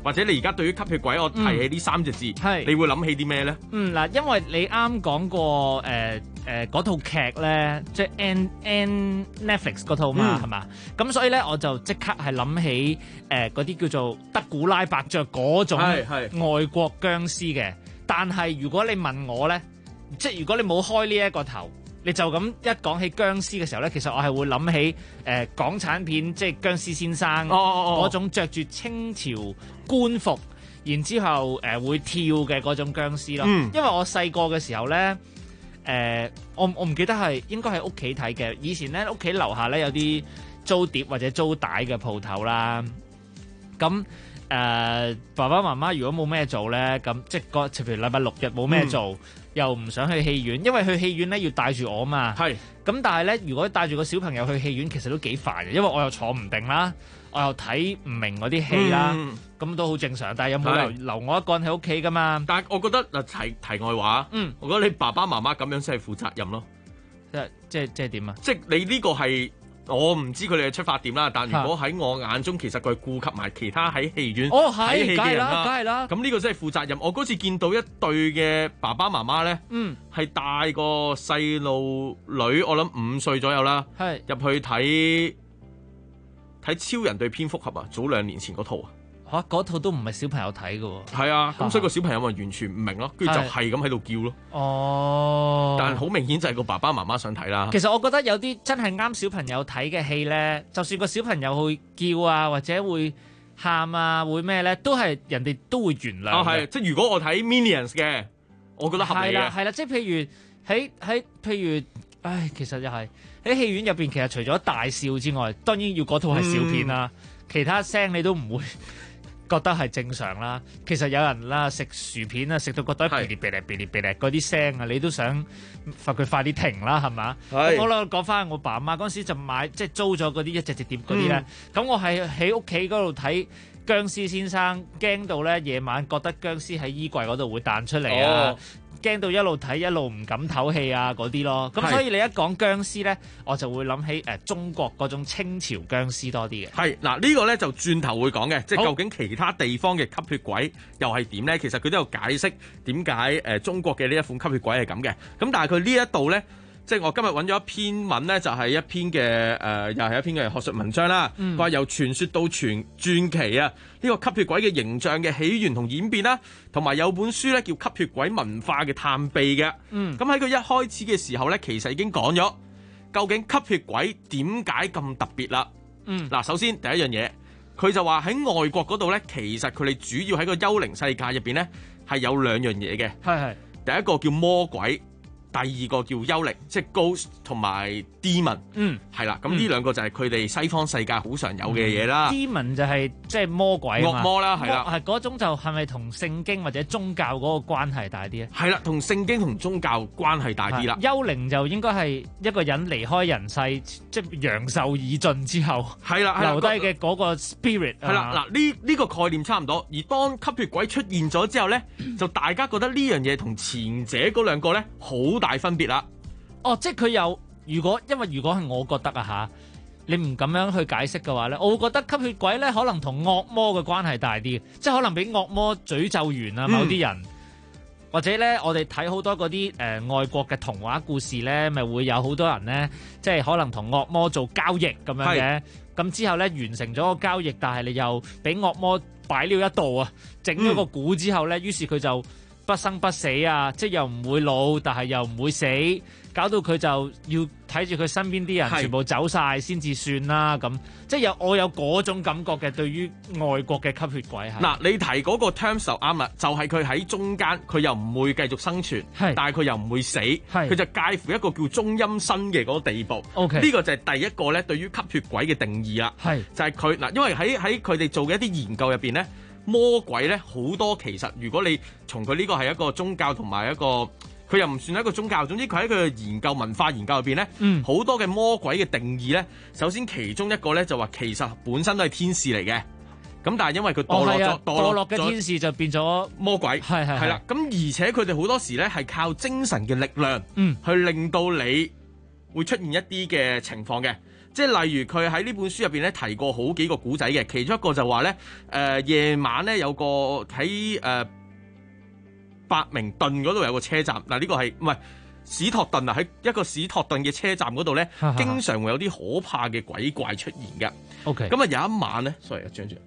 或者你而家對於吸血鬼我提起呢3隻字，你會諗起啲咩咧？ 嗱，因為你啱講過嗰套劇咧，即係 Netflix 嗰套嘛，係嘛？咁所以咧我就即刻係諗起嗰啲叫做德古拉伯爵嗰種外國僵屍嘅。但係如果你問我咧，即係如果你冇開呢一個頭，你就咁一講起僵屍嘅時候咧，其實我係會諗起港產片，即係僵屍先生嗰種着住清朝官服，然之後會跳嘅嗰種僵屍咯。因為我細個嘅時候咧，我唔記得係應該喺屋企睇嘅。以前咧屋企樓下咧有啲租碟或者租帶嘅鋪頭啦，咁。爸爸媽媽如果冇咩做咧，咁即係譬如禮拜六日冇咩做，又唔想去戲院，因為去戲院咧要帶住我嘛。係。咁但係咧，如果帶住個小朋友去戲院，其實都幾煩嘅，因為我又坐唔定啦，我又睇唔明嗰啲戲啦，咁都好正常。但係有冇留我一個人喺屋企噶嘛？ 但係我覺得嗱題外話，我覺得你爸爸媽媽咁樣先係負責任咯。 即係點啊？ 即係你呢個係。我唔知佢哋嘅出發點啦，但如果喺我眼中，其實佢顧及埋其他喺戲院睇戲嘅人啦， 梗係啦。 咁呢個真係負責任。我嗰次見到一對嘅爸爸媽媽咧，係帶個細路女，我諗5歲左右啦，入去睇超人對蝙蝠俠啊，早2年前嗰套啊。 嗰套都唔係小朋友睇嘅喎。 係啊，咁所以個小朋友咪完全唔明咯，跟住就係咁喺度叫咯。 哦， 但係好明顯就係個爸爸媽媽想睇啦。 其實我覺得有啲真係啱小朋友睇嘅戲咧，就算個小朋友會叫啊，或者會喊啊，會咩咧，都係人哋都會原諒。 係，即係如果我睇 Minions 嘅，我覺得合理嘅。 係啦，即係譬如其實又係喺戲院入邊，其實除咗大笑之外，當然要嗰套係笑片啦，其他聲你都唔會覺得係正常啦。其實有人啦食薯片啊，食到覺得嗶哩嗶哩嗶哩嗶哩嗰啲聲啊，你都想罰佢快啲停啦，係嘛？我講翻我爸媽嗰陣時就買即係租咗嗰啲一隻碟嗰啲咧，咁我係喺屋企嗰度睇僵屍先生，驚到咧夜晚覺得僵屍喺衣櫃嗰度會彈出嚟啊！驚到一路睇一路唔敢唞氣啊嗰啲咯，咁所以你一講僵屍咧，我就會諗起中國嗰種清朝僵屍多啲嘅。 係嗱，呢個咧就轉頭會講嘅，即係究竟其他地方嘅吸血鬼又係點咧？其實佢都有解釋點解中國嘅呢一款吸血鬼係咁嘅。咁但係佢呢一度咧，即係我今日揾咗一篇文咧，就係一篇嘅又係一篇嘅學術文章啦。佢話由傳說到傳奇啊，呢個吸血鬼嘅形象嘅起源同演變啦，同埋有本書咧叫《吸血鬼文化嘅探秘》嘅。咁喺佢一開始嘅時候咧，其實已經講咗究竟吸血鬼點解咁特別啦。嗱，首先第一樣嘢，佢就話喺外國嗰度咧，其實佢哋主要喺個幽靈世界入邊咧係有2樣嘢嘅。係第一個叫魔鬼。第二個叫幽靈，即係 ghost 同埋 demon，係啦，咁呢兩個就係佢哋西方世界好常有嘅嘢啦。 demon 就係即係魔鬼惡魔啦，係啦， 係嗰種就係咪同聖經或者宗教嗰個關係大啲咧？ 係啦，同聖經同宗教關係大啲啦。 幽靈就應該係一個人離開人世，即係陽壽已盡之後， 係啦， 留低嘅嗰個 spirit。 係啦，嗱呢個概念差唔多。而當吸血鬼出現咗之後咧，就大家覺得呢樣嘢同前者嗰兩個咧好大分別啦。 哦，即係佢有，如果係我覺得啊吓，你唔咁樣去解釋嘅話咧，我會覺得吸血鬼咧可能同惡魔嘅關係大啲，即係可能俾惡魔詛咒完啊某啲人，或者咧我哋睇好多嗰啲外國嘅童話故事咧，咪會有好多人咧，即係可能同惡魔做交易咁樣嘅，咁之後咧完成咗個交易，但係你又俾惡魔擺了一道啊，整咗個鼓之後咧，於是佢就不生不死啊，即係又唔會老，但係又唔會死，搞到佢就要睇住佢身邊啲人全部走晒先至算啦。咁即係我有嗰種感覺嘅，對於外國嘅吸血鬼。 嗱，你提嗰個 terms 就啱啦，就係佢喺中間，佢又唔會繼續生存，但係佢又唔會死，佢就介乎一個叫中陰身嘅嗰個地步。呢個就係第一個咧，對於吸血鬼嘅定義啦。就係佢嗱，因為喺佢哋做嘅一啲研究入邊咧。魔鬼咧好多，其實如果你從佢呢個係一個宗教同埋一個，佢又唔算係一個宗教，總之佢喺佢嘅研究文化研究入邊咧，好多嘅魔鬼嘅定義咧，首先其中一個咧就話其實本身都係天使嚟嘅，咁但係因為佢墮落嘅天使就變咗魔鬼，係啦，咁而且佢哋好多時咧係靠精神嘅力量，去令到你會出現一啲嘅情況嘅。 即係例如佢喺呢本書入邊咧提過好幾個古仔嘅，其中一個就話咧夜晚咧有個喺伯明頓嗰度有個車站，嗱呢個係唔係史托頓啊？喺一個史托頓嘅車站嗰度咧，經常會有啲可怕嘅鬼怪出現嘅。 OK， 咁啊有一晚咧，sorry 張住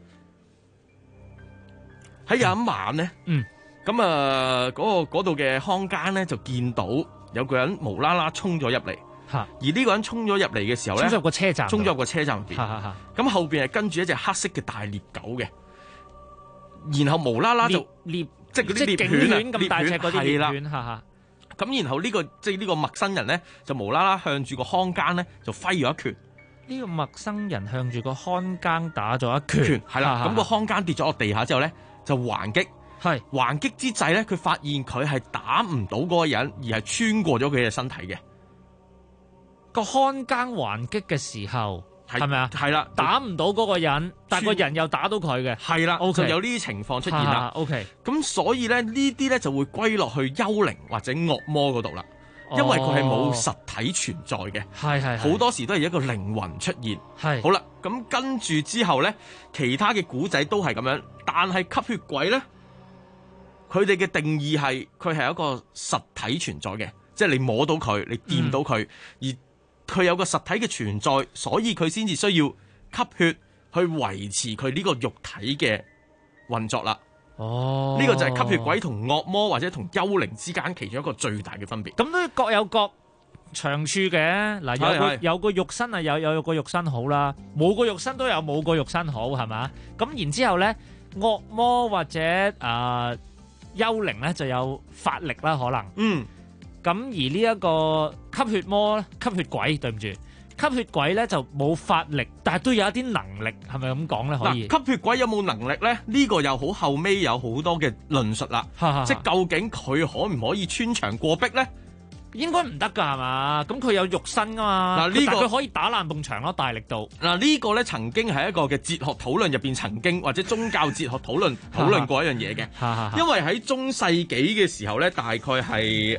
喺有一晚咧，咁啊嗰度嘅看更咧就見到有個人無啦啦衝咗入嚟。而呢個人衝咗入嚟嘅時候咧， 衝咗入個車站， 衝咗入個車站入邊。咁後邊係跟住一隻黑色嘅大獵狗嘅，然後無啦啦就獵， 即係嗰啲獵犬咁大隻嗰啲獵犬， 咁然後呢個即係呢個陌生人咧，就無啦啦向住個看更咧就揮咗一拳。 呢個陌生人向住個看更打咗一拳， 係啦。咁個看更跌咗落地下之後咧，就還擊。係還擊之際咧，佢發現佢係打唔到嗰個人，而係穿過咗佢嘅身體嘅。 個看更還擊嘅時候係咪啊？係啦， 打唔到嗰個人，但係個人又打到佢嘅。 係啦，就有呢啲情況出現啦。 OK， 咁所以咧呢啲咧就會歸落去幽靈或者惡魔嗰度啦，因為佢係冇實體存在嘅。係好多時都係一個靈魂出現。係好啦，咁跟住之後咧，其他嘅古仔都係咁樣，但係吸血鬼咧，佢哋嘅定義係佢係一個實體存在嘅，即係你摸到佢，你掂到佢，而佢有個實體嘅存在，所以佢先至需要吸血去維持佢呢個肉體嘅運作啦。哦，呢個就係吸血鬼同惡魔或者同幽靈之間其中一個最大嘅分別。 咁都各有各長處嘅。嗱，有個肉身啊，有個肉身好啦，冇個肉身都有冇個肉身好，係嘛？咁然之後咧，惡魔或者幽靈咧就有法力啦，可能。咁而呢一個吸血鬼，對唔住，吸血鬼咧就冇法力，但係都有一啲能力，係咪咁講咧？可以？ 吸血鬼有冇能力咧？呢個又好後尾有好多嘅論述啦。即係究竟佢可唔可以穿牆過壁咧？ 應該唔得㗎，係嘛？咁佢有肉身㗎嘛？但佢可以打爛埲牆咯，大力度。 呢個咧曾經係一個嘅哲學討論入邊，曾經或者宗教哲學討論過一樣嘢嘅。因為喺中世紀嘅時候咧，大概係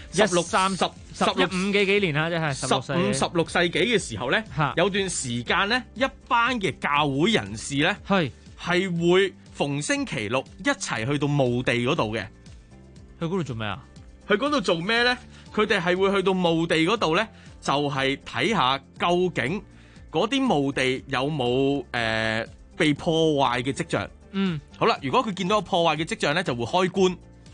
15幾年啦，即係 16世紀嘅時候咧，有段時間咧，一班嘅教會人士咧係會逢星期六一齊去到墓地嗰度嘅。 去嗰度做咩啊？ 去嗰度做咩咧？佢哋係會去到墓地嗰度咧，就係睇下究竟嗰啲墓地有冇被破壞嘅跡象。好啦，如果佢見到有破壞嘅跡象咧，就會開棺。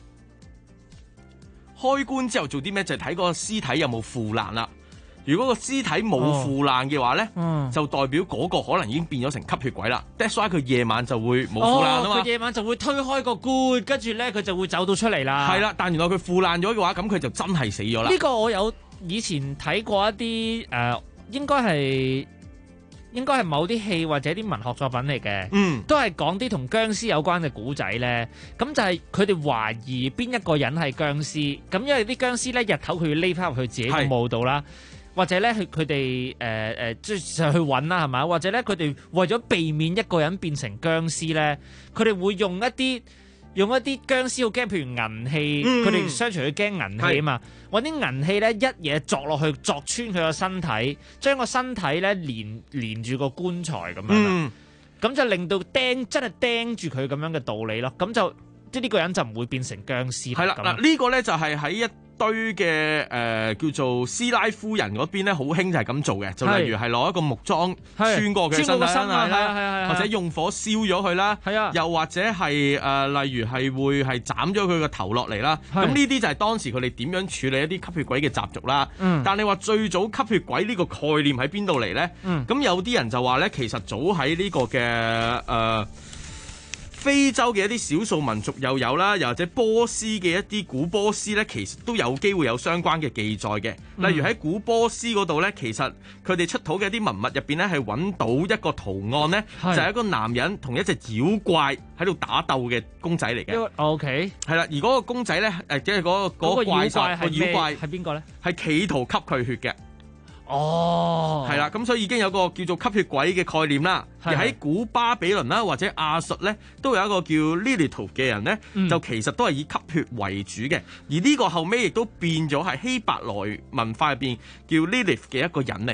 開棺之後做啲咩？就係睇個屍體有冇腐爛啦。如果個屍體冇腐爛嘅話咧，就代表嗰個可能已經變咗成吸血鬼啦。That's why 佢夜晚就會冇腐爛啊嘛。 佢夜晚就會推開個棺，跟住咧佢就會走到出嚟啦。 係啦，但原來佢腐爛咗嘅話，咁佢就真係死咗啦。 呢個我有以前睇過一啲應該係某啲戲或者啲文學作品嚟嘅，都係講啲同僵屍有關嘅古仔咧。咁就係佢哋懷疑邊一個人係僵屍，咁因為啲僵屍咧日頭佢要匿翻入去自己個墓度啦。或者咧，佢哋即係去揾啦，係咪？或者咧，佢哋為咗避免一個人變成僵屍咧，佢哋會用一啲僵屍好驚，譬如銀器，佢哋相傳佢驚銀器啊嘛，揾啲銀器咧一嘢鑿落去，鑿穿佢個身體，將個身體咧連住個棺材咁樣，咁就令到真係釘住佢咁樣嘅道理咯。咁就即係呢個人就唔會變成僵屍。 係啦，嗱呢個咧就係喺一堆嘅叫做斯拉夫人嗰邊咧，好興就係咁做嘅，就例如係攞一個木樁穿過佢身體啦，或者用火燒咗佢啦，又或者係例如係會係斬咗佢個頭落嚟啦。咁呢啲就係當時佢哋點樣處理一啲吸血鬼嘅習俗啦。但你話最早吸血鬼呢個概念喺邊度嚟咧？咁有啲人就話咧，其實早喺呢個嘅非洲嘅一啲少數民族又有啦，又或者波斯嘅一啲古波斯咧，其實都有機會有相關嘅記載嘅。例如喺古波斯嗰度咧，其實佢哋出土嘅一啲文物入邊咧，係揾到一個圖案咧，就係一個男人同一隻妖怪喺度打鬥嘅公仔嚟嘅。 OK， 係啦，而嗰個公仔咧，即係嗰個怪獸個妖怪係邊個咧？ 係企圖吸佢血嘅。 哦， 係啦，咁所以已經有個叫做吸血鬼嘅概念啦。而喺古巴比倫啦或者亞述咧，都有一個叫 Lilith 嘅人咧，就其實都係以吸血為主嘅。而呢個後尾亦都變咗係希伯來文化入邊叫 Lilith 嘅一個人嚟嘅。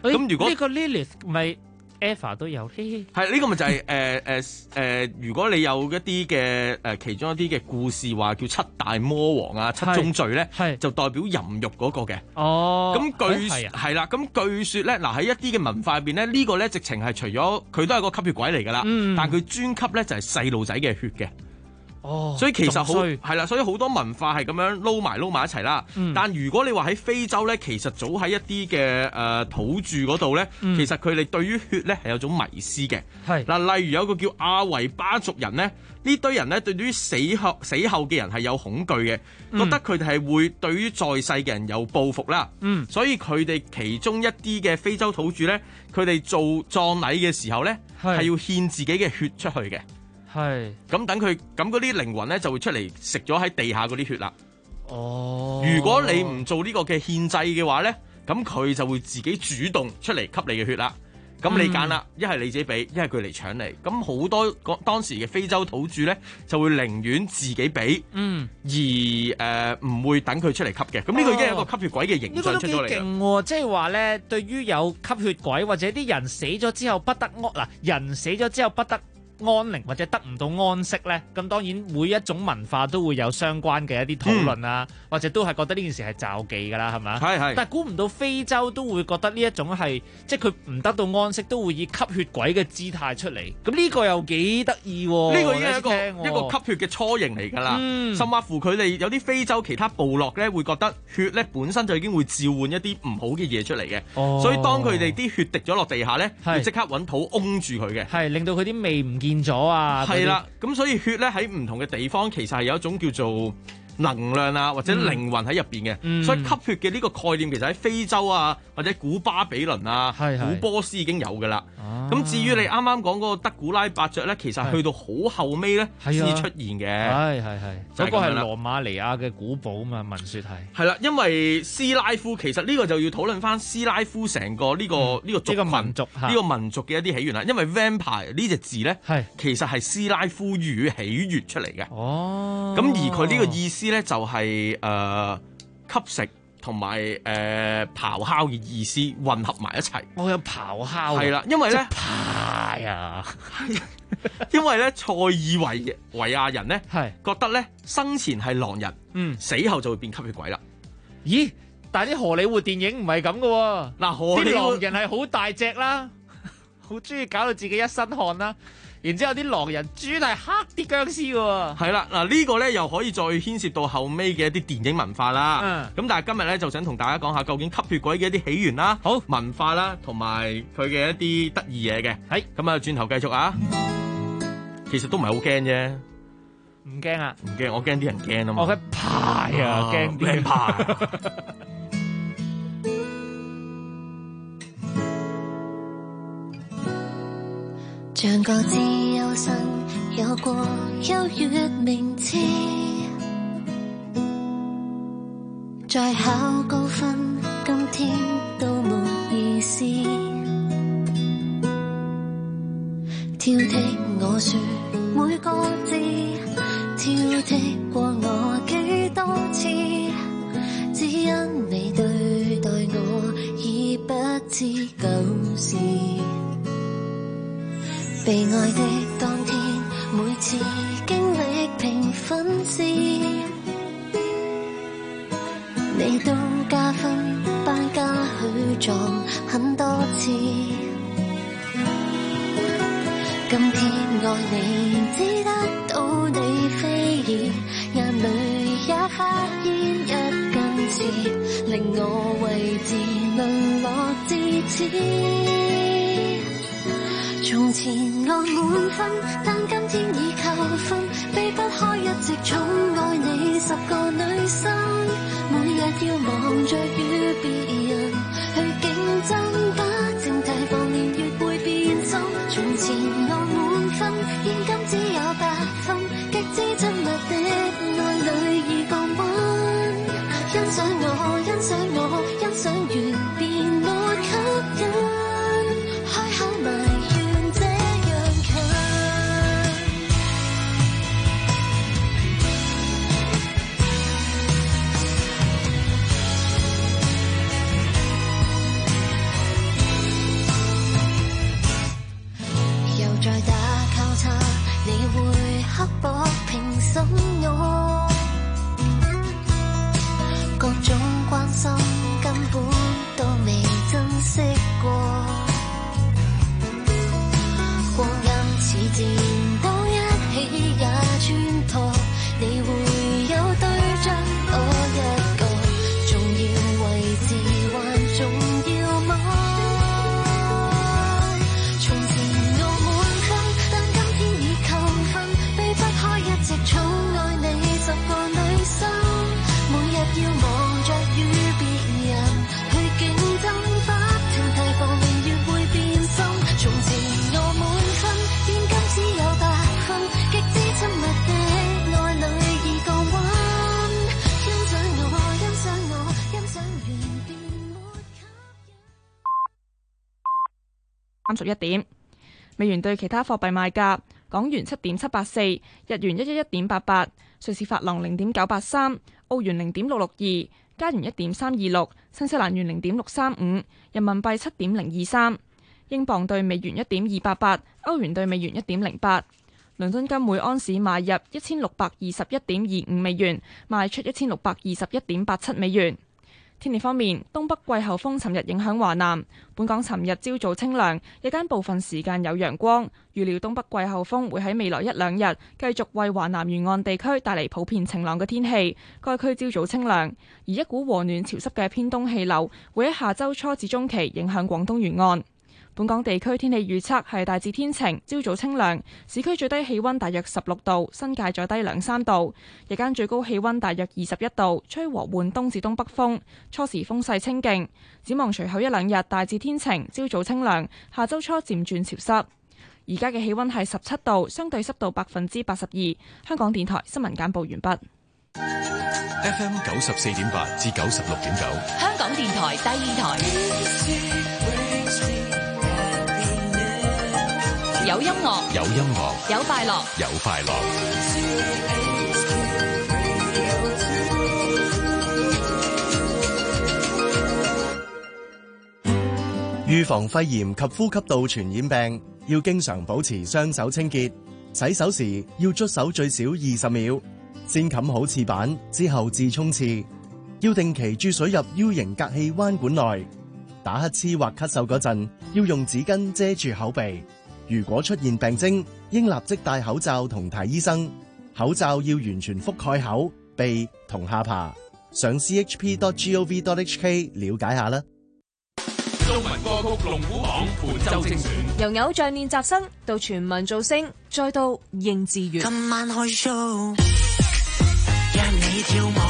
咁如果呢個 Lilith 咪 Eva 都有， 係呢個咪就係如果你有一啲嘅其中一啲嘅故事話叫七大魔王啊、七宗罪咧，就代表淫慾嗰個嘅。 哦， 咁據係啦，咁據說咧，嗱喺一啲嘅文化入邊咧，呢個咧直情係除咗佢都係個吸血鬼嚟㗎啦，但佢專吸咧就係細路仔嘅血嘅。 哦， 所以其實好係啦，所以好多文化係咁樣撈埋一齊啦。但如果你話喺非洲咧，其實早喺一啲嘅土著嗰度咧，其實佢哋對於血咧係有種迷思嘅。係嗱，例如有一個叫阿維巴族人咧，呢堆人咧對於死後嘅人係有恐懼嘅，覺得佢哋係會對於在世嘅人有報復啦。所以佢哋其中一啲嘅非洲土著咧，佢哋做葬禮嘅時候咧，係要獻自己嘅血出去嘅。 係咁等佢咁嗰啲靈魂咧就會出嚟食咗喺地下嗰啲血啦。 哦， 如果你唔做呢個嘅獻祭嘅話咧，咁佢就會自己主動出嚟吸你嘅血啦。咁你揀啦，一係你自己俾，一係佢嚟搶你。咁好多當時嘅非洲土著咧就會寧願自己俾，而唔會等佢出嚟吸嘅。咁呢個已經係一個吸血鬼嘅形象出咗嚟啦。 呢個都幾勁喎！即係話咧，對於有吸血鬼或者啲人死咗之後不得安嗱，人死咗之後不得安寧或者得唔到安息咧，咁當然每一種文化都會有相關嘅一啲討論啊，或者都係覺得呢件事係詐忌㗎啦，係咪？係。但係估唔到非洲都會覺得呢一種係即係佢唔得到安息，都會以吸血鬼嘅姿態出嚟。咁呢個又幾得意喎！ 呢個已經係一個吸血嘅雛形嚟㗎啦。甚至乎佢哋有啲非洲其他部落咧，會覺得血咧本身就已經會召喚一啲唔好嘅嘢出嚟嘅。所以當佢哋啲血滴咗落地下咧，要即刻揾土擁住佢嘅， 係令到佢啲味唔見咗啊！ 係啦，咁所以血咧喺唔同嘅地方，其實係有一種叫做能量啊，或者靈魂喺入邊嘅。所以吸血嘅呢個概念，其實喺非洲啊，或者古巴比倫啊、古波斯已經有㗎啦。咁至於你啱啱講嗰個德古拉伯爵咧，其實去到好後尾咧先出現嘅。係， 嗰個係羅馬尼亞嘅古堡嘛，聞説係。係啦，因為斯拉夫其實呢個就要討論翻斯拉夫成個呢個族群、呢個民族嘅一啲起源啦。因為 vampire 呢隻字咧，其實係斯拉夫語起源出嚟嘅。哦，咁而佢呢個意思咧就係吸食同埋咆哮嘅意思混合埋一齊。 我有咆哮。係啦，因為咧排啊， 因為咧塞爾維亞人咧覺得咧生前係狼人，死後就會變吸血鬼啦。 咦？但係啲荷里活電影唔係咁噶喎。嗱，啲狼人係好大隻啦，好中意搞到自己一身汗啦。然之後啲狼人專係黑啲僵屍喎。係啦，嗱呢個咧又可以再牽涉到後尾嘅一啲電影文化啦。咁但係今日咧就想同大家講下究竟吸血鬼嘅一啲起源啦、文化啦，同埋佢嘅一啲得意嘢嘅。係咁啊，轉頭繼續啊。其實都唔係好驚啫。 唔驚啊？ 唔驚，我驚啲人驚啊嘛。 我嘅排啊，驚啲排。 像個自由生有過優越名次，再考高分，今天都沒意思。挑剔我說每個字，挑剔過我幾多次，只因你對待我已不知舊事。被愛的當天，每次經歷評分時，你都加分頒加許狀很多次。今天愛你，只得到你非議，眼淚也發現一根刺，令我位置淪落至此。從前愛滿分，但今天已扣分，避不開一直寵愛你10個女生，每日要忙着與別人去競爭，把正題放年月會變心。從前愛滿分，現今只有8分，極之親密的愛侶已降溫。欣賞我，欣賞我，欣賞完便沒吸引。 再打交叉，你會刻薄評審我，各種關心根本都未珍惜過，光陰似箭都一起也穿破，你會有對着我一個重要位置還重要嗎？從前我滿分，但今天已扣分，避不開一直寵愛你10個女生，每日要忙着與別人去競爭，不停提防明月會變心。從前我滿分，現今只有8分，極之親密的愛侶已降溫，欣賞我，欣賞我，欣賞完便沒 31點，美元對其他貨幣賣價：港元7.784，日元111.88，瑞士法郎0.983，澳元0.662，加元1.326，新西蘭元0.635，人民幣7.023，英鎊對美元1.288，歐元對美元1.08。倫敦金每安士買入1621.25美元，賣出1621.87美元。天氣方面，東北季候風尋日影響華南，本港尋日朝早清涼，日間部分時間有陽光。預料東北季候風會喺未來1-2日繼續為華南沿岸地區帶嚟普遍晴朗嘅天氣。該區朝早清涼，而一股和暖潮濕嘅偏東氣流會喺下周初至中期影響廣東沿岸。本港地區天氣預測係大致天晴，朝早清涼，市區最低氣溫大約16度，新界再低2-3度。日間最高氣溫大約21度，吹和緩東至東北風，初時風勢清勁。展望隨後1-2日大致天晴，朝早清涼，下周初漸轉潮濕。而家嘅氣溫係17度，相對濕度82%。香港電台新聞簡報完畢。 FM 94.8至96.9， 香港電台第2台。有音樂， 有音樂， 有快樂， 有快樂。 預防肺炎及呼吸道傳染病，要經常保持雙手清潔。洗手時要捽手最少20秒，先冚好廁板，之後至沖廁。要定期注水入 U 型隔氣彎管內。打乞嗤或咳嗽嗰陣，要用紙巾遮住口鼻。如果出現病徵，應立即戴口罩同睇醫生。口罩要完全覆蓋口、鼻同下巴。上 chp.gov.hk 了解下啦。 中文歌曲龍虎榜本周精選， 由偶像練習生到全民造星，再到應志月。 今晚開 show， 讓你跳舞，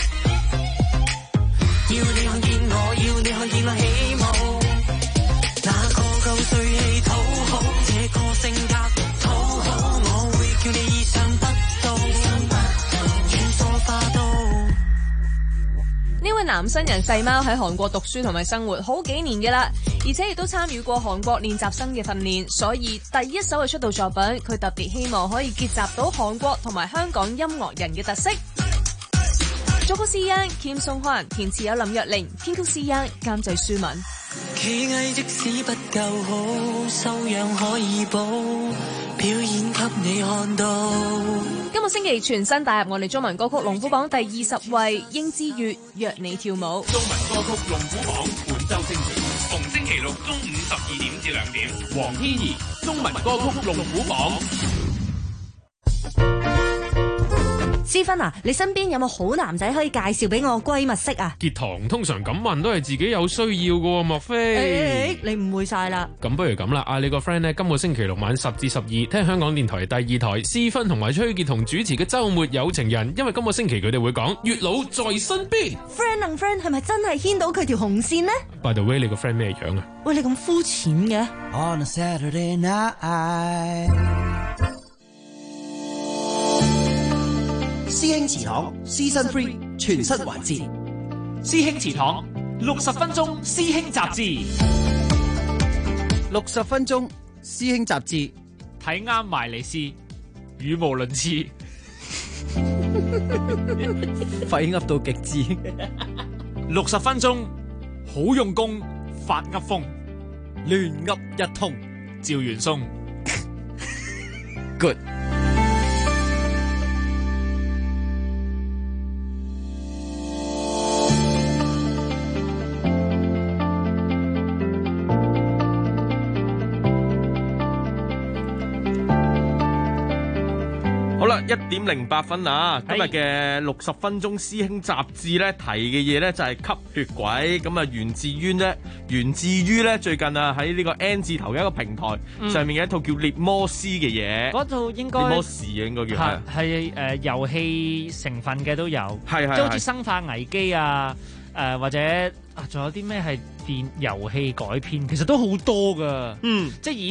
要你看見我，要你看見我起舞。那個夠帥氣討好，這個性格討好，我會叫你意想不到，轉梳化到。 呢位男新人細貓喺韓國讀書同埋生活好幾年嘅啦，而且亦都參與過韓國練習生嘅訓練，所以第一首嘅出道作品，佢特別希望可以結集到韓國同埋香港音樂人嘅特色。作曲施恩、Kim Song Hwan，填詞有林若寧，編曲施恩，監製舒敏。 企藝即使不夠好，修養可以補，表演給你看到。 今個星期全新帶入我哋中文歌曲龍虎榜第20位，應志月約你跳舞。 中文歌曲龍虎榜本周精選，逢星期六中午12點至2點，黃天怡中文歌曲龍虎榜。 思芬啊，你身邊有冇好男仔可以介紹俾我閨蜜識啊？ 結堂通常咁問都係自己有需要嘅，莫非？ 你誤會晒啦。 咁不如咁啦，嗌你個 friend 咧，今個星期六晚10至12聽香港電台第2台，思芬同埋崔潔彤主持嘅週末有情人，因為今個星期佢哋會講月老在身邊。 friend 同 friend 係咪真係牽到佢條紅線呢？ By the way， 你個 friend 咩樣啊？ 喂，你咁膚淺嘅。 On a Saturday night， 師兄祠堂 Season 3全新環節， 師兄祠堂60分鐘師兄雜誌 ，60分鐘師兄雜誌， 睇啱埋嚟試，語無倫次， 廢噏到極致 ，60分鐘好用功，發噏風， 亂噏一通， 趙元松。 Good。 好啦，1:08啊！今日嘅60分鐘師兄雜誌咧提嘅嘢咧就係吸血鬼，咁啊源自於咧最近啊喺呢個 N 字頭嘅一個平台上面嘅一套叫獵魔師嘅嘢。 嗰套應該獵魔士啊，應該叫係遊戲成分嘅都有， 係即係好似生化危機啊，或者啊仲有啲咩係電遊戲改編，其實都好多噶。即係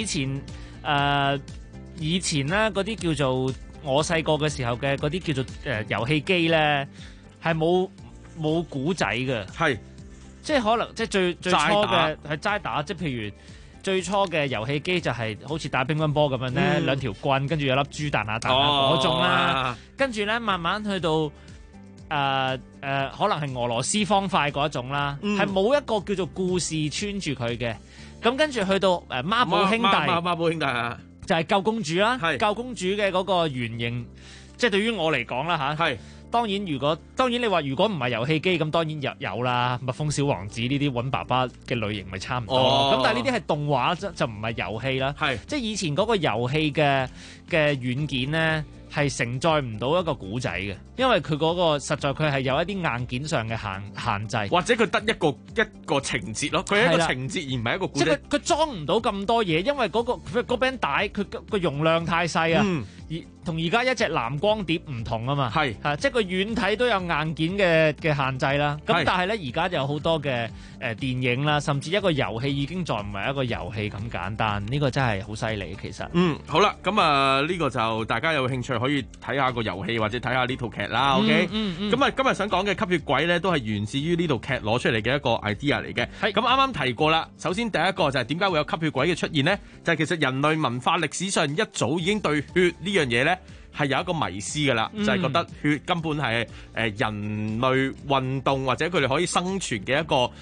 以前咧嗰啲叫做。我細個嘅時候嘅嗰啲叫做遊戲機咧，係冇古仔嘅， 係即係可能即係最初嘅係齋打，即係譬如最初嘅遊戲機就係好似打乒乓波咁樣咧，兩條棍跟住有粒珠彈下嗰種啦，跟住咧慢慢去到可能係俄羅斯方塊嗰一種啦，係冇一個叫做故事穿住佢嘅，咁跟住去到孖寶兄弟啊。就係救公主啦，救公主嘅嗰個原型，即係對於我嚟講啦嚇。當然你話如果唔係遊戲機，咁當然有啦，蜜蜂小王子呢啲揾爸爸嘅類型咪差唔多。咁但係呢啲係動畫就唔係遊戲啦。即係以前嗰個遊戲嘅軟件咧，係承載唔到一個古仔嘅，因為佢嗰個實在佢係有一啲硬件上嘅限制， 或者佢得一個情節咯，佢係一個情節而唔係一個古仔。 即係佢裝唔到咁多嘢，因為嗰餅帶佢個容量太細啊，同而家一隻藍光碟唔同啊嘛，即係個軟體都有硬件嘅限制啦。咁但係咧，而家就有好多嘅電影啦，甚至一個遊戲已經再唔係一個遊戲咁簡單。呢個真係好犀利，其實。 好啦，咁呢個就大家有興趣可以睇下個遊戲或者睇下呢套劇啦。OK，咁今日想講嘅吸血鬼咧，都係源自於呢套劇攞出嚟嘅一個 idea 嚟嘅。咁啱啱提過啦，首先第一個就係點解會有吸血鬼嘅出現呢？就係其實人類文化歷史上一早已經對血呢樣嘢咧係有一個迷思㗎啦，就係覺得血根本係人類運動或者佢哋可以生存嘅一個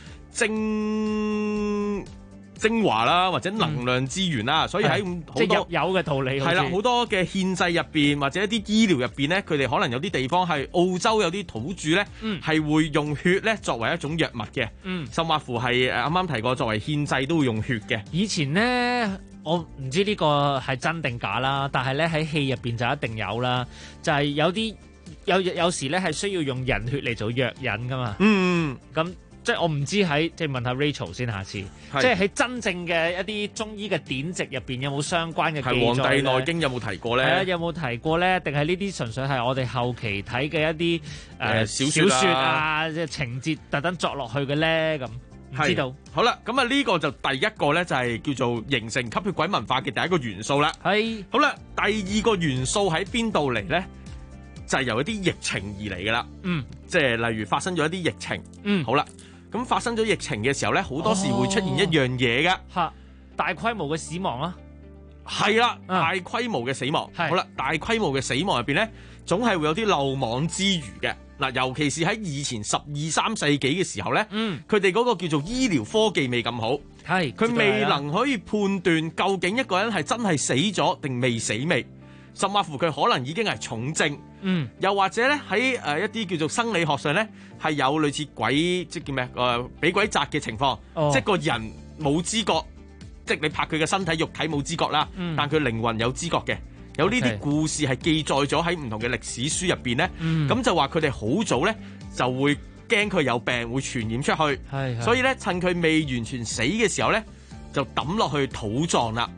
精華啦，或者能量資源啦，所以喺好多有嘅道理係啦，好多嘅憲制入邊或者一啲醫療入邊咧，佢哋可能有啲地方係澳洲有啲土著咧，係會用血咧作為一種藥物嘅，甚或乎係啱啱提過作為獻祭都會用血嘅。 以前咧，我唔知呢個係真定假啦，但係咧喺戲入邊就一定有啦，就係有時咧係需要用人血嚟做藥引噶嘛。咁即係我唔知即係問下 Rachel 先，下次即係喺真正嘅一啲中醫嘅典籍入邊有冇相關嘅記載咧？ 係《黃帝內經》有冇提過咧？ 有冇提過咧？定係呢啲純粹係我哋後期睇嘅一啲小説啊，即係情節特登作落去嘅咧？咁唔知道。 好啦，咁呢個就第一個咧，就係叫做形成吸血鬼文化嘅第一個元素啦。好啦，第二個元素喺邊度嚟咧？就係由一啲疫情而嚟噶啦。即係例如發生咗一啲疫情。好啦。咁發生咗疫情嘅時候咧，好多時會出現一樣嘢噶， 大規模嘅死亡啦， 係啦，大規模嘅死亡。好啦，大規模嘅死亡入邊咧，總係會有啲漏網之魚嘅。嗱，尤其是喺以前12、13世紀嘅時候咧，佢哋嗰個叫做醫療科技未咁好，佢未能可以判斷究竟一個人係真係死咗定未死未。甚或乎佢可能已經係重症，又或者咧喺一啲叫做生理學上咧係有類似鬼即叫咩俾鬼責嘅情況，即個人冇知覺，即你拍佢嘅身體肉體冇知覺啦，但佢靈魂有知覺嘅，有呢啲故事係記載咗喺唔同嘅歷史書入邊咧，咁就話佢哋好早咧就會驚佢有病會傳染出去，所以咧趁佢未完全死嘅時候咧就抌落去土葬啦。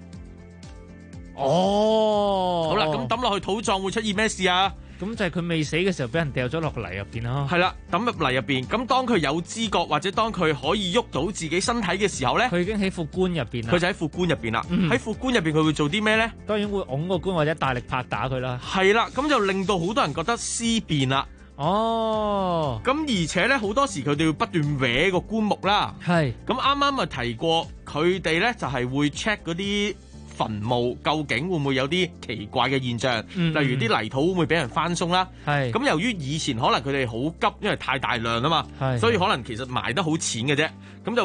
好啦，咁抌落去土葬會出現咩事啊？ 咁就係佢未死嘅時候，俾人掉咗落泥入邊咯。 係啦，抌入泥入邊。咁當佢有知覺或者當佢可以喐到自己身體嘅時候咧， 佢已經喺副棺入邊啦。 佢就喺副棺入邊啦。喺副棺入邊，佢會做啲咩咧？ 當然會擁個棺或者大力拍打佢啦。 係啦，咁就令到好多人覺得屍變啦。咁而且咧，好多時佢哋會不斷搲個棺木啦。咁啱啱咪提過，佢哋咧就係會 check 嗰啲墳墓究竟會唔會有啲奇怪嘅現象，例如啲泥土會唔會俾人翻鬆啦？咁由於以前可能佢哋好急，因為太大量啊嘛，所以可能其實埋得好淺嘅啫，咁就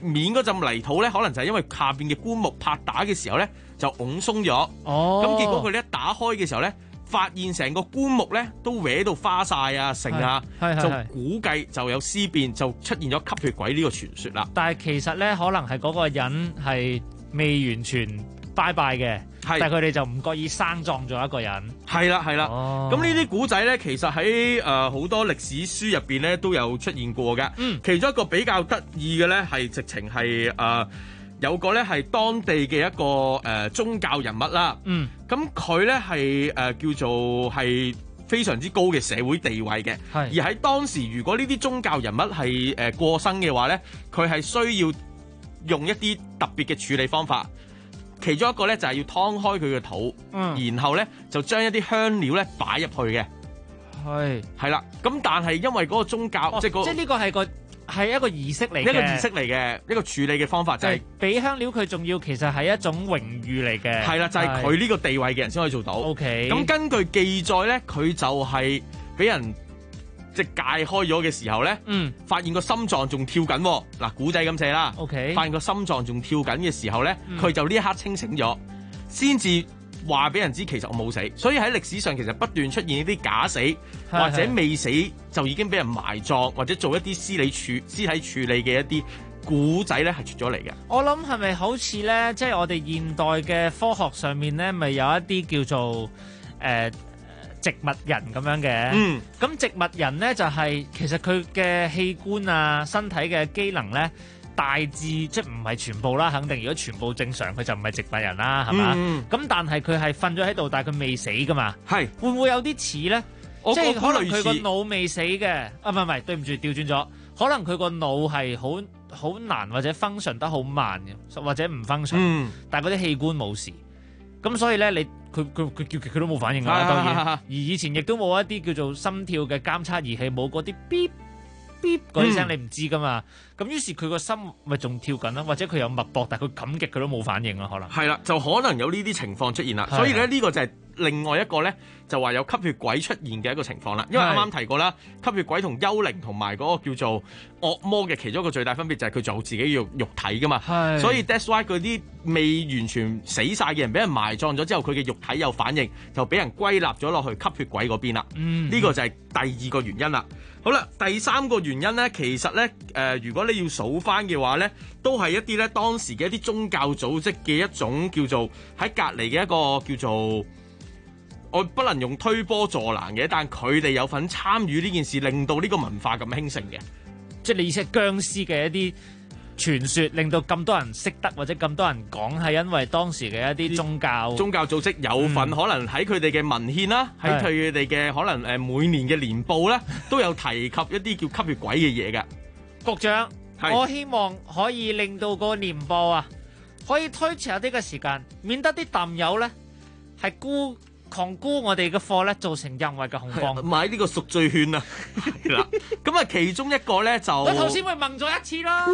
面嗰陣泥土咧，可能就係因為下邊嘅棺木拍打嘅時候咧就拱鬆咗。 哦， 咁結果佢哋一打開嘅時候咧，發現成個棺木咧都歪到花晒啊，成啊，就估計就有屍變，就出現咗吸血鬼呢個傳說啦。 但係其實咧，可能係嗰個人係未完全拜拜嘅，但係佢哋就唔覺意生葬咗一個人。 係啦，係啦。 哦， 咁呢啲古仔咧，其實喺好多歷史書入邊咧都有出現過嘅。其中一個比較得意嘅咧，係直情係有個咧係當地嘅一個宗教人物啦。咁佢咧係叫做係非常之高嘅社會地位嘅。而喺當時，如果呢啲宗教人物係過身嘅話咧，佢係需要用一啲特別嘅處理方法。其中一個咧就係要劏開佢嘅肚，然後咧就將一啲香料咧擺入去嘅。係啦。咁但係因為嗰個宗教，即係呢個係一個儀式嚟嘅， 一個儀式嚟嘅，一個處理嘅方法就係俾香料佢，仲要其實係一種榮譽嚟嘅。 係啦，就係佢呢個地位嘅人先可以做到。 OK。 咁根據記載咧，佢就係俾人即係解開咗嘅時候咧，發現個心臟仲跳緊。嗱，古仔咁寫啦。OK。發現個心臟仲跳緊嘅時候咧，佢就呢一刻清醒咗，先至話俾人知其實我冇死。所以喺歷史上其實不斷出現一啲假死或者未死就已經俾人埋葬或者做一啲屍體處理嘅一啲古仔咧，係出咗嚟嘅。 我諗係咪好似咧，即係我哋現代嘅科學上面咧，咪有一啲叫做植物人咁樣嘅。咁植物人咧就係其實佢嘅器官啊、身體嘅機能咧，大致即係唔係全部啦，肯定如果全部正常，佢就唔係植物人啦，係嘛？咁但係佢係瞓咗喺度，但係佢未死噶嘛？係會唔會有啲似咧？即係可能佢個腦未死嘅，唔係，對唔住，調轉咗，可能佢個腦係好難或者 function 得好慢嘅，或者唔 function，但係嗰啲器官冇事，咁所以咧佢叫佢都冇反應啦，當然。而以前亦都冇一啲叫做心跳嘅監測儀器，冇嗰啲 beep beep 嗰啲聲，你唔知噶嘛。咁於是佢個心咪仲跳緊啦，或者佢有脈搏，但係佢感極佢都冇反應啦，可能。係啦，就可能有呢啲情況出現啦。所以咧呢個就係另外一個咧，就話有吸血鬼出現嘅一個情況啦。因為啱啱提過啦，吸血鬼同幽靈同埋嗰個叫做惡魔嘅其中一個最大分別就係佢做自己肉體噶嘛。所以 that's why 嗰啲未完全死晒嘅人俾人埋葬咗之後，佢嘅肉體有反應，就俾人歸納咗落去吸血鬼嗰邊啦。呢個就係第二個原因啦。好啦，第三個原因咧，其實咧如果你要數翻嘅話咧，都係一啲咧當時嘅一啲宗教組織嘅一種叫做喺隔離嘅一個叫做，我不能用推波助瀾嘅，但佢哋有份參與呢件事，令到呢個文化咁興盛嘅。 即係你意思係殭屍嘅一啲傳說，令到咁多人識得或者咁多人講，係因為當時嘅一啲宗教組織有份，可能喺佢哋嘅文獻啦，喺佢哋嘅可能每年嘅年報咧，都有提及一啲叫吸血鬼嘅嘢嘅。 局長，我希望可以令到個年報啊，可以推遲一啲嘅時間，免得啲淡友咧係狂沽我哋嘅貨咧，造成人為嘅恐慌。 買呢個贖罪券啊，係啦。咁啊，其中一個咧就我頭先咪問咗一次啦。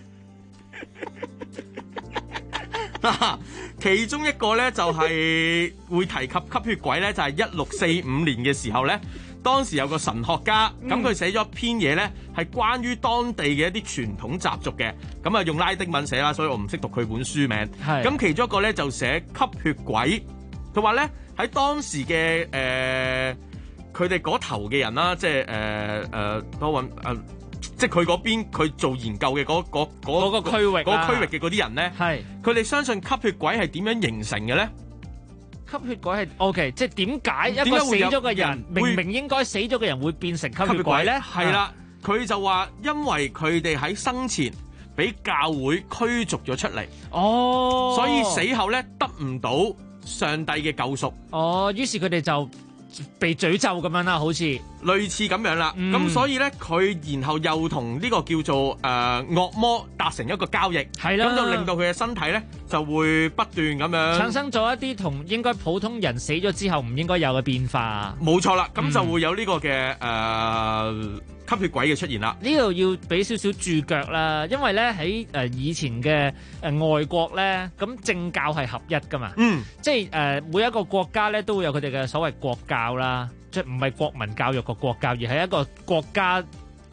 其中一個咧就係會提及吸血鬼咧，就係1645年嘅時候咧，當時有個神學家，咁佢寫咗一篇嘢咧，係關於當地嘅一啲傳統習俗嘅，咁啊用拉丁文寫啦，所以我唔識讀佢本書名。咁其中一個咧就寫吸血鬼，佢話咧喺當時嘅佢哋嗰頭嘅人啦，即係多揾即係佢嗰邊佢做研究嘅嗰個區域嘅嗰啲人咧，佢哋相信吸血鬼係點樣形成嘅咧？ 吸血鬼係 OK， 即係點解一個死咗嘅人明明應該死咗嘅人會變成吸血鬼咧？ 係啦，佢就話因為佢哋喺生前俾教會驅逐咗出嚟，所以死後咧得唔到上帝嘅救贖， 於是佢哋就被詛咒咁樣啦，好似類似咁樣啦。咁所以咧，佢然後又同呢個叫做惡魔達成一個交易，係啦，咁就令到佢嘅身體咧就會不斷咁樣產生咗一啲同應該普通人死咗之後唔應該有嘅變化。 冇錯啦，咁就會有呢個嘅吸血鬼嘅出現啦。 呢度要俾少少注腳啦，因為咧喺以前嘅外國咧，咁政教係合一噶嘛，即係每一個國家咧都會有佢哋嘅所謂國教啦，即係唔係國民教育個國教，而係一個國家